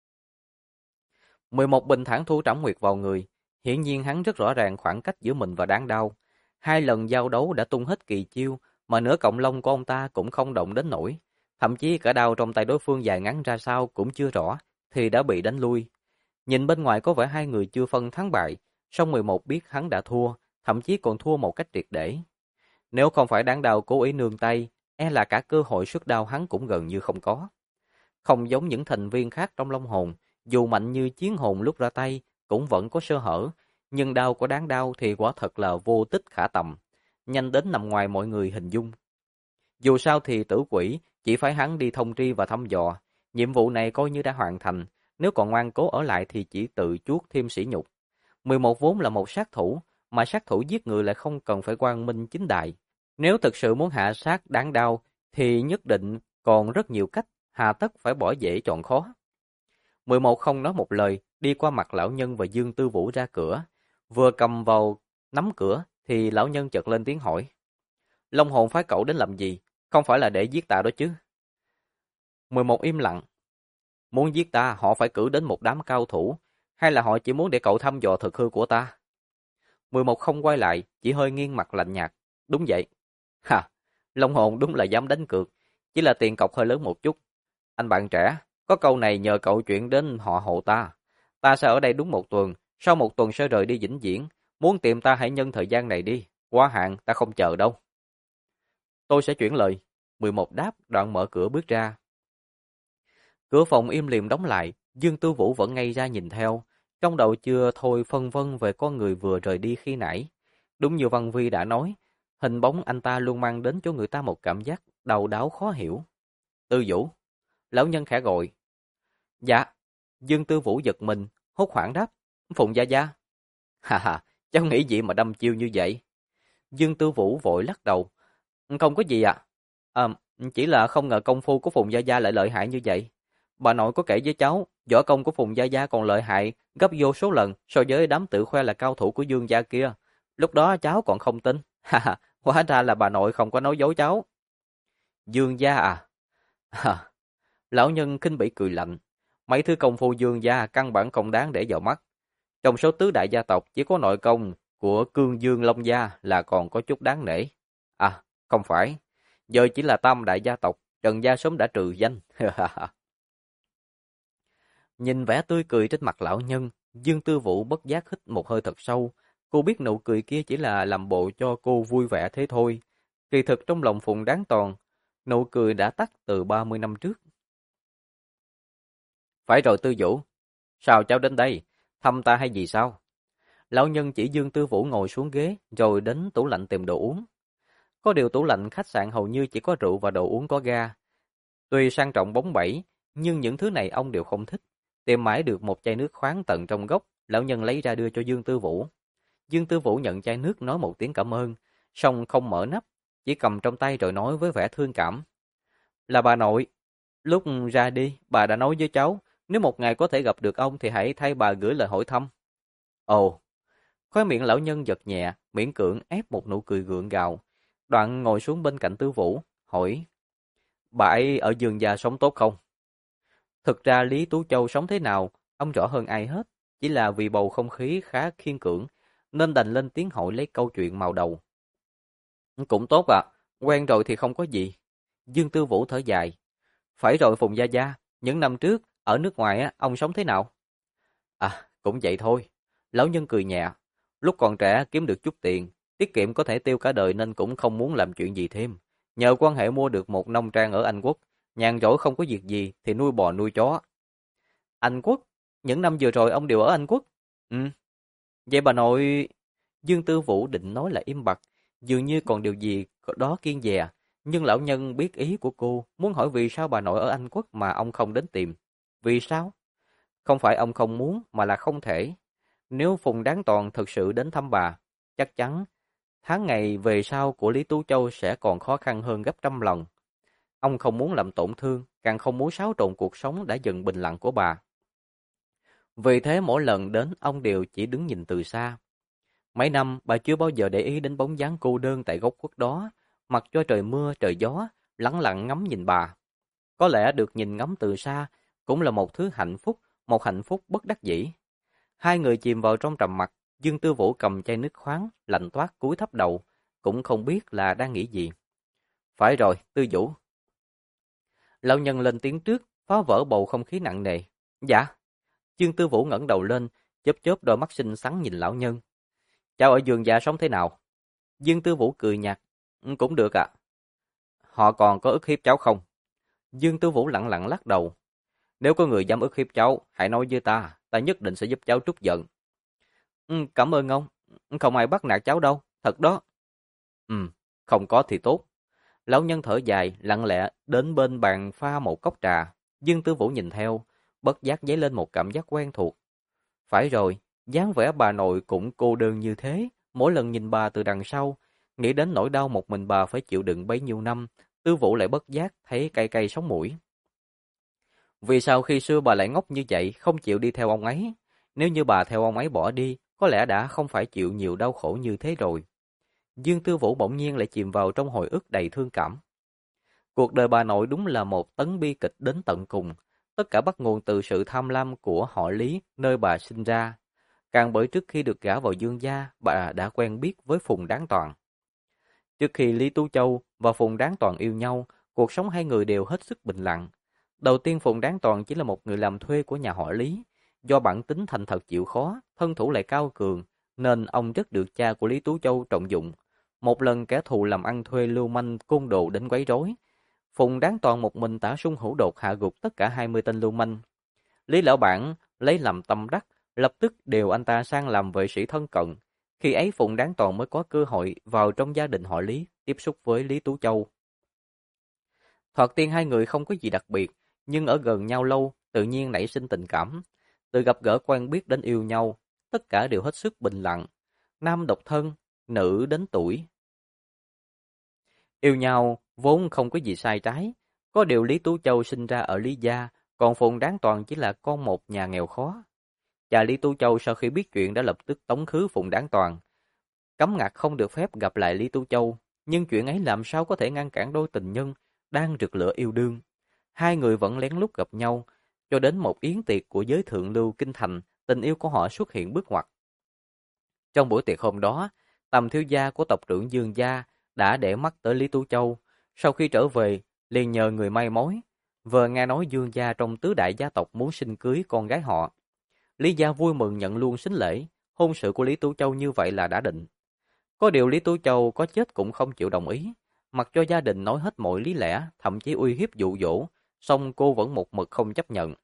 11 bình thản thu Trảm Nguyệt vào người, hiển nhiên hắn rất rõ ràng khoảng cách giữa mình và Đáng Đao. 2 lần giao đấu đã tung hết kỳ chiêu, mà nửa cọng lông của ông ta cũng không động đến nổi. Thậm chí cả đao trong tay đối phương dài ngắn ra sao cũng chưa rõ, thì đã bị đánh lui. Nhìn bên ngoài có vẻ hai người chưa phân thắng bại, song 11 biết hắn đã thua, thậm chí còn thua một cách triệt để. Nếu không phải Đáng Đao cố ý nương tay, là cả cơ hội xuất đao hắn cũng gần như không có. Không giống những thành viên khác trong Long Hồn, dù mạnh như chiến hồn lúc ra tay, cũng vẫn có sơ hở, nhưng đao của Đáng Đao thì quả thật là vô tích khả tầm, nhanh đến nằm ngoài mọi người hình dung. Dù sao thì tử quỷ, chỉ phải hắn đi thông tri và thăm dò, nhiệm vụ này coi như đã hoàn thành, nếu còn ngoan cố ở lại thì chỉ tự chuốc thêm sỉ nhục. 11 vốn là một sát thủ, mà sát thủ giết người lại không cần phải quang minh chính đại. Nếu thực sự muốn hạ sát Đáng Đao, thì nhất định còn rất nhiều cách, hà tất phải bỏ dễ chọn khó. 11 không nói một lời, đi qua mặt lão nhân và Dương Tư Vũ ra cửa. Vừa cầm vào nắm cửa, thì lão nhân chợt lên tiếng hỏi. Long hồn phái cậu đến làm gì? Không phải là để giết ta đó chứ? 11 im lặng. Muốn giết ta, họ phải cử đến một đám cao thủ, hay là họ chỉ muốn để cậu thăm dò thực hư của ta? 11 không quay lại, chỉ hơi nghiêng mặt lạnh nhạt. Đúng vậy. Ha, Long hồn đúng là dám đánh cược, chỉ là tiền cọc hơi lớn một chút. Anh bạn trẻ, có câu này nhờ cậu chuyển đến họ hộ ta. Ta sẽ ở đây đúng một tuần, sau một tuần sẽ rời đi vĩnh viễn. Muốn tìm ta hãy nhân thời gian này đi, quá hạn ta không chờ đâu. Tôi sẽ chuyển lời. 11 đáp, đoạn mở cửa bước ra. Cửa phòng im lìm đóng lại, Dương Tư Vũ vẫn ngây ra nhìn theo, trong đầu chưa thôi phân vân về con người vừa rời đi khi nãy. Đúng như Văn Vi đã nói, hình bóng anh ta luôn mang đến cho người ta một cảm giác đau đáu khó hiểu. Tư Vũ, lão nhân khẽ gọi. Dạ, Dương Tư Vũ giật mình, hốt hoảng đáp, Phụng gia gia. Hà hà, cháu nghĩ gì mà đâm chiêu như vậy? Dương Tư Vũ vội lắc đầu. Không có gì ạ. Chỉ là không ngờ công phu của Phùng gia gia lại lợi hại như vậy. Bà nội có kể với cháu, võ công của Phùng gia gia còn lợi hại gấp vô số lần so với đám tự khoe là cao thủ của Dương gia kia. Lúc đó cháu còn không tin. Ha, hóa ra là bà nội không có nói dối cháu. Dương gia à? Ha, lão nhân khinh bỉ cười lạnh. Mấy thứ công phu Dương gia căn bản không đáng để vào mắt. Trong số tứ đại gia tộc chỉ có nội công của Cương Dương Long gia là còn có chút đáng nể. À, không phải. Giờ chỉ là tam đại gia tộc, Trần gia sớm đã trừ danh. Nhìn vẻ tươi cười trên mặt lão nhân, Dương Tư Vũ bất giác hít một hơi thật sâu. Cô biết nụ cười kia chỉ là làm bộ cho cô vui vẻ thế thôi. Kỳ thực trong lòng Phùng Đáng Toàn, nụ cười đã tắt từ 30 năm trước. Phải rồi Tư Vũ, sao cháu đến đây? Thăm ta hay gì sao? Lão nhân chỉ Dương Tư Vũ ngồi xuống ghế, rồi đến tủ lạnh tìm đồ uống. Có điều tủ lạnh khách sạn hầu như chỉ có rượu và đồ uống có ga. Tuy sang trọng bóng bẩy, nhưng những thứ này ông đều không thích. Tìm mãi được một chai nước khoáng tận trong gốc, lão nhân lấy ra đưa cho Dương Tư Vũ. Dương Tư Vũ nhận chai nước nói một tiếng cảm ơn, song không mở nắp, chỉ cầm trong tay rồi nói với vẻ thương cảm. Là bà nội, lúc ra đi, bà đã nói với cháu, nếu một ngày có thể gặp được ông thì hãy thay bà gửi lời hỏi thăm. Ồ, khóe miệng lão nhân giật nhẹ, miễn cưỡng ép một nụ cười gượng gạo. Đoạn ngồi xuống bên cạnh Tư Vũ, hỏi, bà ấy ở Dương gia sống tốt không? Thực ra Lý Tú Châu sống thế nào, ông rõ hơn ai hết, chỉ là vì bầu không khí khá khiên cưỡng, nên đành lên tiếng hỏi lấy câu chuyện màu đầu. Cũng tốt ạ, quen rồi thì không có gì. Dương Tư Vũ thở dài. Phải rồi Phùng Gia Gia, những năm trước, ở nước ngoài ông sống thế nào? À, cũng vậy thôi. Lão nhân cười nhẹ. Lúc còn trẻ kiếm được chút tiền, tiết kiệm có thể tiêu cả đời nên cũng không muốn làm chuyện gì thêm. Nhờ quan hệ mua được một nông trang ở Anh Quốc, nhàn rỗi không có việc gì thì nuôi bò nuôi chó. Anh Quốc? Những năm vừa rồi ông đều ở Anh Quốc? Ừ. Vậy bà nội... Dương Tư Vũ định nói là im bặt, dường như còn điều gì đó kiêng dè. Nhưng lão nhân biết ý của cô, muốn hỏi vì sao bà nội ở Anh Quốc mà ông không đến tìm. Vì sao? Không phải ông không muốn mà là không thể. Nếu Phùng Đáng Toàn thực sự đến thăm bà, chắc chắn tháng ngày về sau của Lý Tú Châu sẽ còn khó khăn hơn gấp trăm lần. Ông không muốn làm tổn thương, càng không muốn xáo trộn cuộc sống đã dần bình lặng của bà. Vì thế mỗi lần đến ông đều chỉ đứng nhìn từ xa. Mấy năm bà chưa bao giờ để ý đến bóng dáng cô đơn tại góc khuất đó, mặc cho trời mưa trời gió, lẳng lặng ngắm nhìn bà. Có lẽ được nhìn ngắm từ xa cũng là một thứ hạnh phúc, một hạnh phúc bất đắc dĩ. Hai người chìm vào trong trầm mặc, Dương Tư Vũ cầm chai nước khoáng, lạnh toát cúi thấp đầu, cũng không biết là đang nghĩ gì. Phải rồi, Tư Vũ. Lão nhân lên tiếng trước, phá vỡ bầu không khí nặng nề. Dạ. Dương Tư Vũ ngẩng đầu lên, chớp chớp đôi mắt xinh xắn nhìn lão nhân. Cháu ở Dương gia sống thế nào? Dương Tư Vũ cười nhạt. Cũng được ạ. Họ còn có ức hiếp cháu không? Dương Tư Vũ lặng lặng lắc đầu. Nếu có người dám ức hiếp cháu, hãy nói với ta, ta nhất định sẽ giúp cháu trút giận. Cảm ơn ông, không ai bắt nạt cháu đâu, thật đó. Không có thì tốt. Lão nhân thở dài, lặng lẽ đến bên bàn pha một cốc trà. Dương Tư Vũ nhìn theo, bất giác dấy lên một cảm giác quen thuộc. Phải rồi, dáng vẻ bà nội cũng cô đơn như thế, mỗi lần nhìn bà từ đằng sau, nghĩ đến nỗi đau một mình bà phải chịu đựng bấy nhiêu năm, Tư Vũ lại bất giác thấy cay cay sống mũi. Vì sao khi xưa bà lại ngốc như vậy, không chịu đi theo ông ấy? Nếu như bà theo ông ấy bỏ đi, có lẽ đã không phải chịu nhiều đau khổ như thế rồi. Dương Tư Vũ bỗng nhiên lại chìm vào trong hồi ức đầy thương cảm. Cuộc đời bà nội đúng là một tấn bi kịch đến tận cùng. Tất cả bắt nguồn từ sự tham lam của họ Lý nơi bà sinh ra. Càng bởi trước khi được gả vào Dương gia, bà đã quen biết với Phùng Đáng Toàn. Trước khi Lý Tú Châu và Phùng Đáng Toàn yêu nhau, cuộc sống hai người đều hết sức bình lặng. Đầu tiên Phùng Đáng Toàn chỉ là một người làm thuê của nhà họ Lý. Do bản tính thành thật chịu khó, thân thủ lại cao cường, nên ông rất được cha của Lý Tú Châu trọng dụng. Một lần kẻ thù làm ăn thuê lưu manh côn đồ đến quấy rối, Phùng Đáng Toàn một mình tả sung hữu đột hạ gục tất cả 20 tên lưu manh. Lý Lão Bản lấy làm tâm đắc, lập tức điều anh ta sang làm vệ sĩ thân cận. Khi ấy Phùng Đáng Toàn mới có cơ hội vào trong gia đình họ Lý, tiếp xúc với Lý Tú Châu. Thoạt tiên hai người không có gì đặc biệt, nhưng ở gần nhau lâu, tự nhiên nảy sinh tình cảm. Từ gặp gỡ quen biết đến yêu nhau, tất cả đều hết sức bình lặng. Nam độc thân, nữ đến tuổi. Yêu nhau vốn không có gì sai trái. Có điều Lý Tú Châu sinh ra ở Lý gia, còn Phùng Đáng Toàn chỉ là con một nhà nghèo khó. Cha Lý Tú Châu sau khi biết chuyện đã lập tức tống khứ Phùng Đáng Toàn, cấm ngặt không được phép gặp lại Lý Tú Châu. Nhưng chuyện ấy làm sao có thể ngăn cản đôi tình nhân đang rực lửa yêu đương. Hai người vẫn lén lút gặp nhau, cho đến một yến tiệc của giới thượng lưu kinh thành, tình yêu của họ xuất hiện bước ngoặt. Trong buổi tiệc hôm đó, Tầm thiếu gia của tộc trưởng Dương gia đã để mắt tới Lý Tú Châu. Sau khi trở về, liền nhờ người may mối. Vừa nghe nói Dương gia trong tứ đại gia tộc muốn xin cưới con gái họ. Lý gia vui mừng nhận luôn sính lễ, hôn sự của Lý Tú Châu như vậy là đã định. Có điều Lý Tú Châu có chết cũng không chịu đồng ý, mặc cho gia đình nói hết mọi lý lẽ, thậm chí uy hiếp dụ dỗ, song cô vẫn một mực không chấp nhận.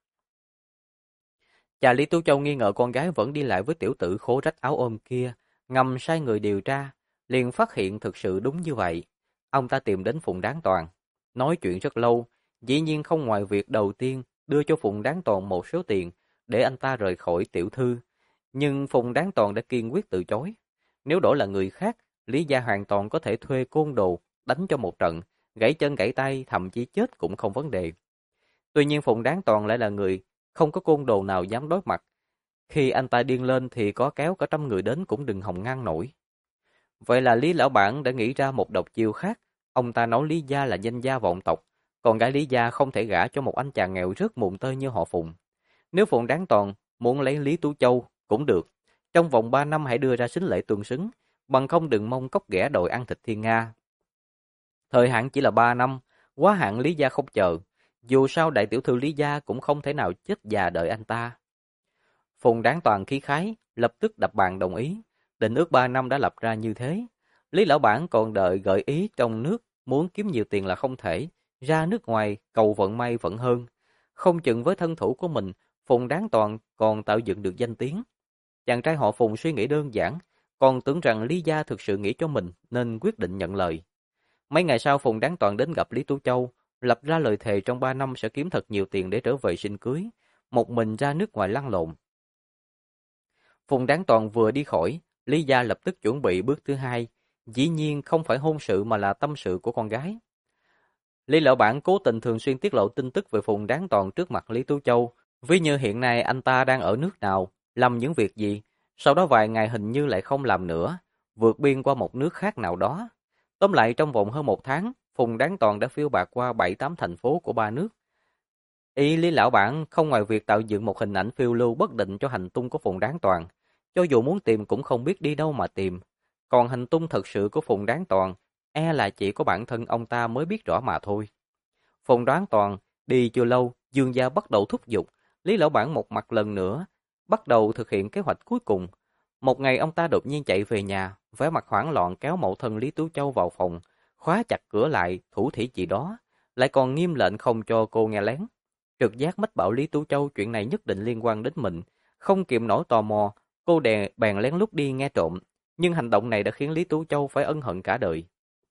Cha Lý Tú Châu nghi ngờ con gái vẫn đi lại với tiểu tử khố rách áo ôm kia, ngầm sai người điều tra, liền phát hiện thực sự đúng như vậy. Ông ta tìm đến Phùng Đáng Toàn, nói chuyện rất lâu, dĩ nhiên không ngoài việc đầu tiên đưa cho Phùng Đáng Toàn một số tiền để anh ta rời khỏi tiểu thư. Nhưng Phùng Đáng Toàn đã kiên quyết từ chối. Nếu đổi là người khác, Lý gia hoàn toàn có thể thuê côn đồ, đánh cho một trận, gãy chân gãy tay, thậm chí chết cũng không vấn đề. Tuy nhiên Phùng Đáng Toàn lại là người không có côn đồ nào dám đối mặt. Khi anh ta điên lên thì có kéo cả trăm người đến cũng đừng hòng ngăn nổi. Vậy là Lý Lão Bản đã nghĩ ra một độc chiêu khác. Ông ta nói Lý gia là danh gia vọng tộc, còn gái Lý gia không thể gả cho một anh chàng nghèo rất mùng tơi như họ Phùng. Nếu Phùng Đáng Toàn muốn lấy Lý Tú Châu cũng được. Trong vòng 3 năm hãy đưa ra sính lễ tương xứng, bằng không đừng mong cóc ghẻ đòi ăn thịt thiên Nga. Thời hạn chỉ là 3 năm, quá hạn Lý gia không chờ. Dù sao đại tiểu thư Lý gia cũng không thể nào chết già đợi anh ta. Phùng Đáng Toàn khí khái, lập tức đập bàn đồng ý. Định ước 3 năm đã lập ra như thế. Lý Lão Bản còn đợi gợi ý trong nước, muốn kiếm nhiều tiền là không thể. Ra nước ngoài, cầu vận may vẫn hơn. Không chừng với thân thủ của mình, Phùng Đáng Toàn còn tạo dựng được danh tiếng. Chàng trai họ Phùng suy nghĩ đơn giản, còn tưởng rằng Lý gia thực sự nghĩ cho mình nên quyết định nhận lời. Mấy ngày sau Phùng Đáng Toàn đến gặp Lý Tú Châu, lập ra lời thề trong 3 năm sẽ kiếm thật nhiều tiền để trở về sinh cưới, một mình ra nước ngoài lăn lộn. Phùng Đáng Toàn vừa đi khỏi, Lý gia lập tức chuẩn bị bước thứ hai, dĩ nhiên không phải hôn sự mà là tâm sự của con gái. Lý Lão Bản cố tình thường xuyên tiết lộ tin tức về Phùng Đáng Toàn trước mặt Lý Tú Châu, ví như hiện nay anh ta đang ở nước nào, làm những việc gì, sau đó vài ngày hình như lại không làm nữa, vượt biên qua một nước khác nào đó. Tóm lại trong vòng hơn 1 tháng, Phùng Đáng Toàn đã phiêu bạt qua 7-8 thành phố của 3 nước. Ý Lý Lão Bản không ngoài việc tạo dựng một hình ảnh phiêu lưu bất định cho hành tung của Phùng Đáng Toàn, cho dù muốn tìm cũng không biết đi đâu mà tìm. Còn hành tung thật sự của Phùng Đáng Toàn, e là chỉ có bản thân ông ta mới biết rõ mà thôi. Phùng Đáng Toàn đi chưa lâu, Dương gia bắt đầu thúc giục, Lý Lão Bản một mặt lần nữa, bắt đầu thực hiện kế hoạch cuối cùng. Một ngày ông ta đột nhiên chạy về nhà, vẻ mặt hoảng loạn kéo mẫu thân Lý Tú Châu vào phòng, khóa chặt cửa lại, thủ thỉ gì đó, lại còn nghiêm lệnh không cho cô nghe lén. Trực giác mách bảo Lý Tú Châu chuyện này nhất định liên quan đến mình, không kiềm nổi tò mò, cô bèn lén lút đi nghe trộm, nhưng hành động này đã khiến Lý Tú Châu phải ân hận cả đời.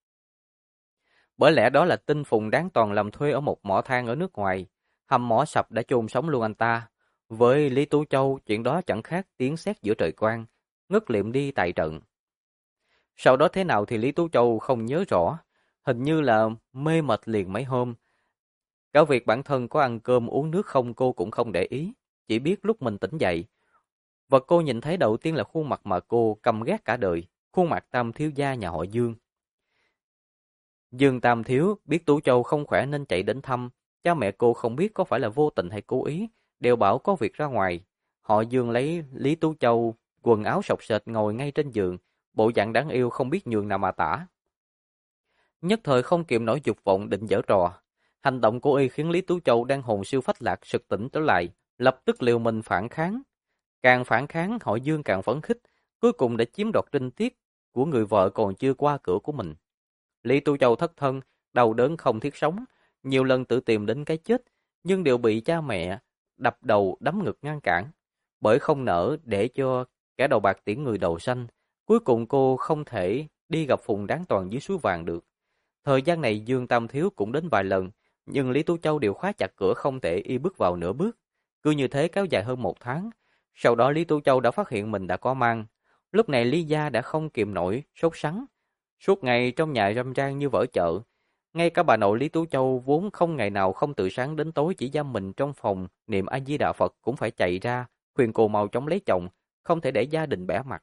Bởi lẽ đó là tin Phùng Đáng Toàn làm thuê ở một mỏ than ở nước ngoài, hầm mỏ sập đã chôn sống luôn anh ta. Với Lý Tú Châu, chuyện đó chẳng khác tiếng sét giữa trời quang, ngất liệm đi tại trận. Sau đó thế nào thì Lý Tú Châu không nhớ rõ, hình như là mê mệt liền mấy hôm. Cả việc bản thân có ăn cơm uống nước không cô cũng không để ý, chỉ biết lúc mình tỉnh dậy. Vật cô nhìn thấy đầu tiên là khuôn mặt mà cô căm ghét cả đời, khuôn mặt Tam thiếu gia nhà họ Dương. Dương Tam thiếu biết Tú Châu không khỏe nên chạy đến thăm, cha mẹ cô không biết có phải là vô tình hay cố ý, đều bảo có việc ra ngoài. Họ Dương lấy Lý Tú Châu, quần áo sọc sệt ngồi ngay trên giường, bộ dạng đáng yêu không biết nhường nào mà tả. Nhất thời không kiềm nổi dục vọng định giở trò. Hành động của y khiến Lý Tú Châu đang hồn siêu phách lạc sực tỉnh trở lại, lập tức liều mình phản kháng. Càng phản kháng, họ Dương càng phấn khích, cuối cùng đã chiếm đoạt trinh tiết của người vợ còn chưa qua cửa của mình. Lý Tu Châu thất thân, đau đớn không thiết sống, nhiều lần tự tìm đến cái chết, nhưng đều bị cha mẹ đập đầu đấm ngực ngăn cản. Bởi không nỡ để cho kẻ đầu bạc tiễn người đầu xanh, cuối cùng cô không thể đi gặp Phùng Đáng Toàn dưới suối vàng được. Thời gian này Dương Tam Thiếu cũng đến vài lần, nhưng Lý Tu Châu đều khóa chặt cửa không thể y bước vào nửa bước. Cứ như thế kéo dài hơn 1 tháng. Sau đó Lý Tu Châu đã phát hiện mình đã có mang. Lúc này Lý gia đã không kiềm nổi, sốt sắng. Suốt ngày trong nhà râm ran như vỡ chợ. Ngay cả bà nội Lý Tú Châu vốn không ngày nào không từ sáng đến tối chỉ giam mình trong phòng niệm A Di Đà Phật cũng phải chạy ra, khuyên cô mau chóng lấy chồng, không thể để gia đình bẽ mặt.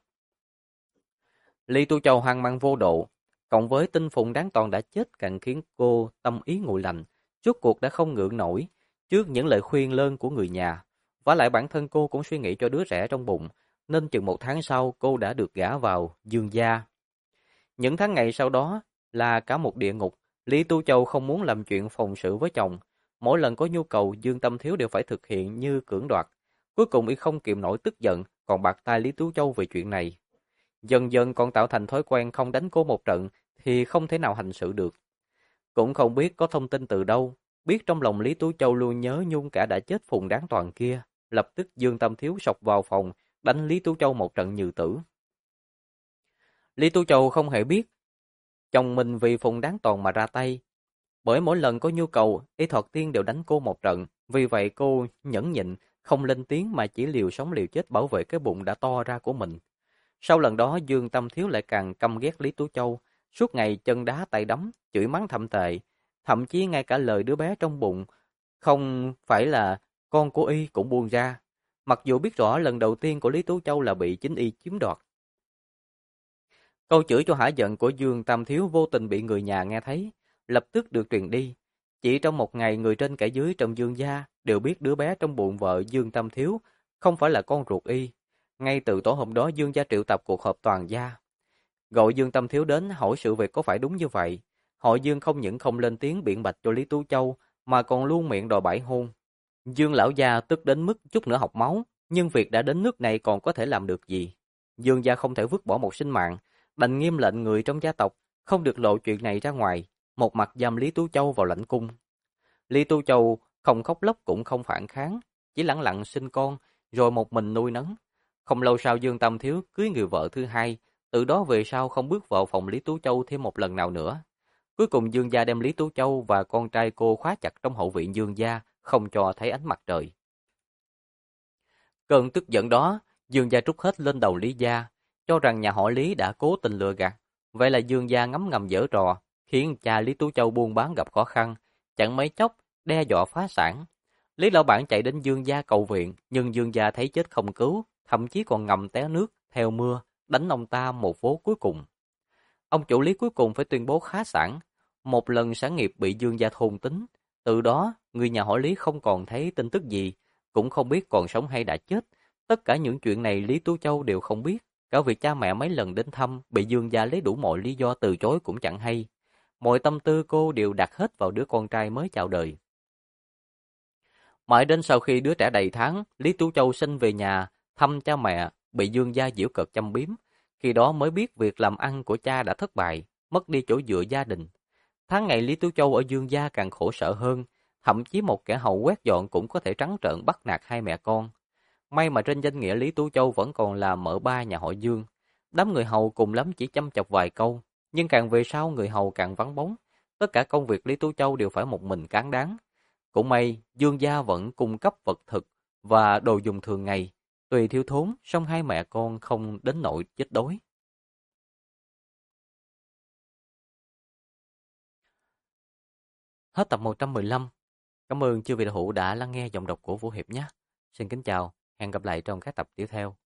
Lý Tú Châu hoang mang vô độ, cộng với tin Phùng Đáng Toàn đã chết càng khiến cô tâm ý nguội lạnh, rốt cuộc đã không ngượng nổi trước những lời khuyên lơn của người nhà. Vả lại bản thân cô cũng suy nghĩ cho đứa trẻ trong bụng, nên chừng 1 tháng sau cô đã được gả vào Dương gia. Những tháng ngày sau đó là cả một địa ngục. Lý Tu Châu không muốn làm chuyện phòng sự với chồng. Mỗi lần có nhu cầu Dương Tâm Thiếu đều phải thực hiện như cưỡng đoạt. Cuối cùng y không kiềm nổi tức giận, còn bạc tai Lý Tú Châu về chuyện này. Dần dần còn tạo thành thói quen không đánh cô một trận thì không thể nào hành sự được. Cũng không biết có thông tin từ đâu, biết trong lòng Lý Tú Châu luôn nhớ nhung cả đã chết Phùng Đáng Toàn kia. Lập tức Dương Tâm Thiếu sộc vào phòng, đánh Lý Tú Châu một trận như tử. Lý Tú Châu không hề biết chồng mình vì Phùng Đáng Toàn mà ra tay. Bởi mỗi lần có nhu cầu, y thuật tiên đều đánh cô một trận. Vì vậy cô nhẫn nhịn, không lên tiếng mà chỉ liều sống liều chết bảo vệ cái bụng đã to ra của mình. Sau lần đó Dương Tâm Thiếu lại càng căm ghét Lý Tú Châu, suốt ngày chân đá tay đấm, chửi mắng thậm tệ. Thậm chí ngay cả lời đứa bé trong bụng không phải là con của y cũng buông ra. Mặc dù biết rõ lần đầu tiên của Lý Tú Châu là bị chính y chiếm đoạt. Câu chửi cho hả giận của Dương Tam Thiếu vô tình bị người nhà nghe thấy, lập tức được truyền đi. Chỉ trong một ngày người trên kẻ dưới trong Dương gia đều biết đứa bé trong bụng vợ Dương Tam Thiếu không phải là con ruột y. Ngay từ tối hôm đó Dương gia triệu tập cuộc họp toàn gia. Gọi Dương Tam Thiếu đến hỏi sự việc có phải đúng như vậy. Họ Dương không những không lên tiếng biện bạch cho Lý Tú Châu mà còn luôn miệng đòi bãi hôn. Dương lão gia tức đến mức chút nữa học máu, nhưng việc đã đến nước này còn có thể làm được gì. Dương gia không thể vứt bỏ một sinh mạng, đành nghiêm lệnh người trong gia tộc không được lộ chuyện này ra ngoài, một mặt giam Lý Tú Châu vào lãnh cung. Lý Tú Châu không khóc lóc cũng không phản kháng, chỉ lẳng lặng sinh con, rồi một mình nuôi nấng. Không lâu sau Dương Tam Thiếu cưới người vợ thứ hai, từ đó về sau không bước vào phòng Lý Tú Châu thêm một lần nào nữa. Cuối cùng Dương gia đem Lý Tú Châu và con trai cô khóa chặt trong hậu viện Dương gia, không cho thấy ánh mặt trời. Cơn tức giận đó, Dương gia trút hết lên đầu Lý gia, cho rằng nhà họ Lý đã cố tình lừa gạt. Vậy là Dương gia ngấm ngầm giở trò, khiến cha Lý Tú Châu buôn bán gặp khó khăn, chẳng mấy chốc đe dọa phá sản. Lý lão bản chạy đến Dương gia cầu viện, nhưng Dương gia thấy chết không cứu, thậm chí còn ngầm té nước theo mưa, đánh ông ta một vố cuối cùng. Ông chủ Lý cuối cùng phải tuyên bố khá sản. Một lần sản nghiệp bị Dương gia thôn tính, từ đó người nhà họ Lý không còn thấy tin tức gì, cũng không biết còn sống hay đã chết. Tất cả những chuyện này Lý Tú Châu đều không biết. Cả việc cha mẹ mấy lần đến thăm bị Dương gia lấy đủ mọi lý do từ chối cũng chẳng hay. Mọi tâm tư cô đều đặt hết vào đứa con trai mới chào đời. Mãi đến sau khi đứa trẻ đầy tháng, Lý Tú Châu sinh về nhà thăm cha mẹ, bị Dương gia giễu cợt châm biếm. Khi đó mới biết việc làm ăn của cha đã thất bại, mất đi chỗ dựa gia đình. Tháng ngày Lý Tú Châu ở Dương gia càng khổ sở hơn, thậm chí một kẻ hầu quét dọn cũng có thể trắng trợn bắt nạt hai mẹ con. May mà trên danh nghĩa Lý Tú Châu vẫn còn là mở ba nhà họ Dương. Đám người hầu cùng lắm chỉ chăm chọc vài câu, nhưng càng về sau người hầu càng vắng bóng. Tất cả công việc Lý Tú Châu đều phải một mình cán đáng. Cũng may, Dương gia vẫn cung cấp vật thực và đồ dùng thường ngày. Tuy thiếu thốn, song hai mẹ con không đến nỗi chết đói. Hết tập 115. Cảm ơn chư vị đạo hữu đã lắng nghe giọng đọc của Vũ Hiệp nhé. Xin kính chào, hẹn gặp lại trong các tập tiếp theo.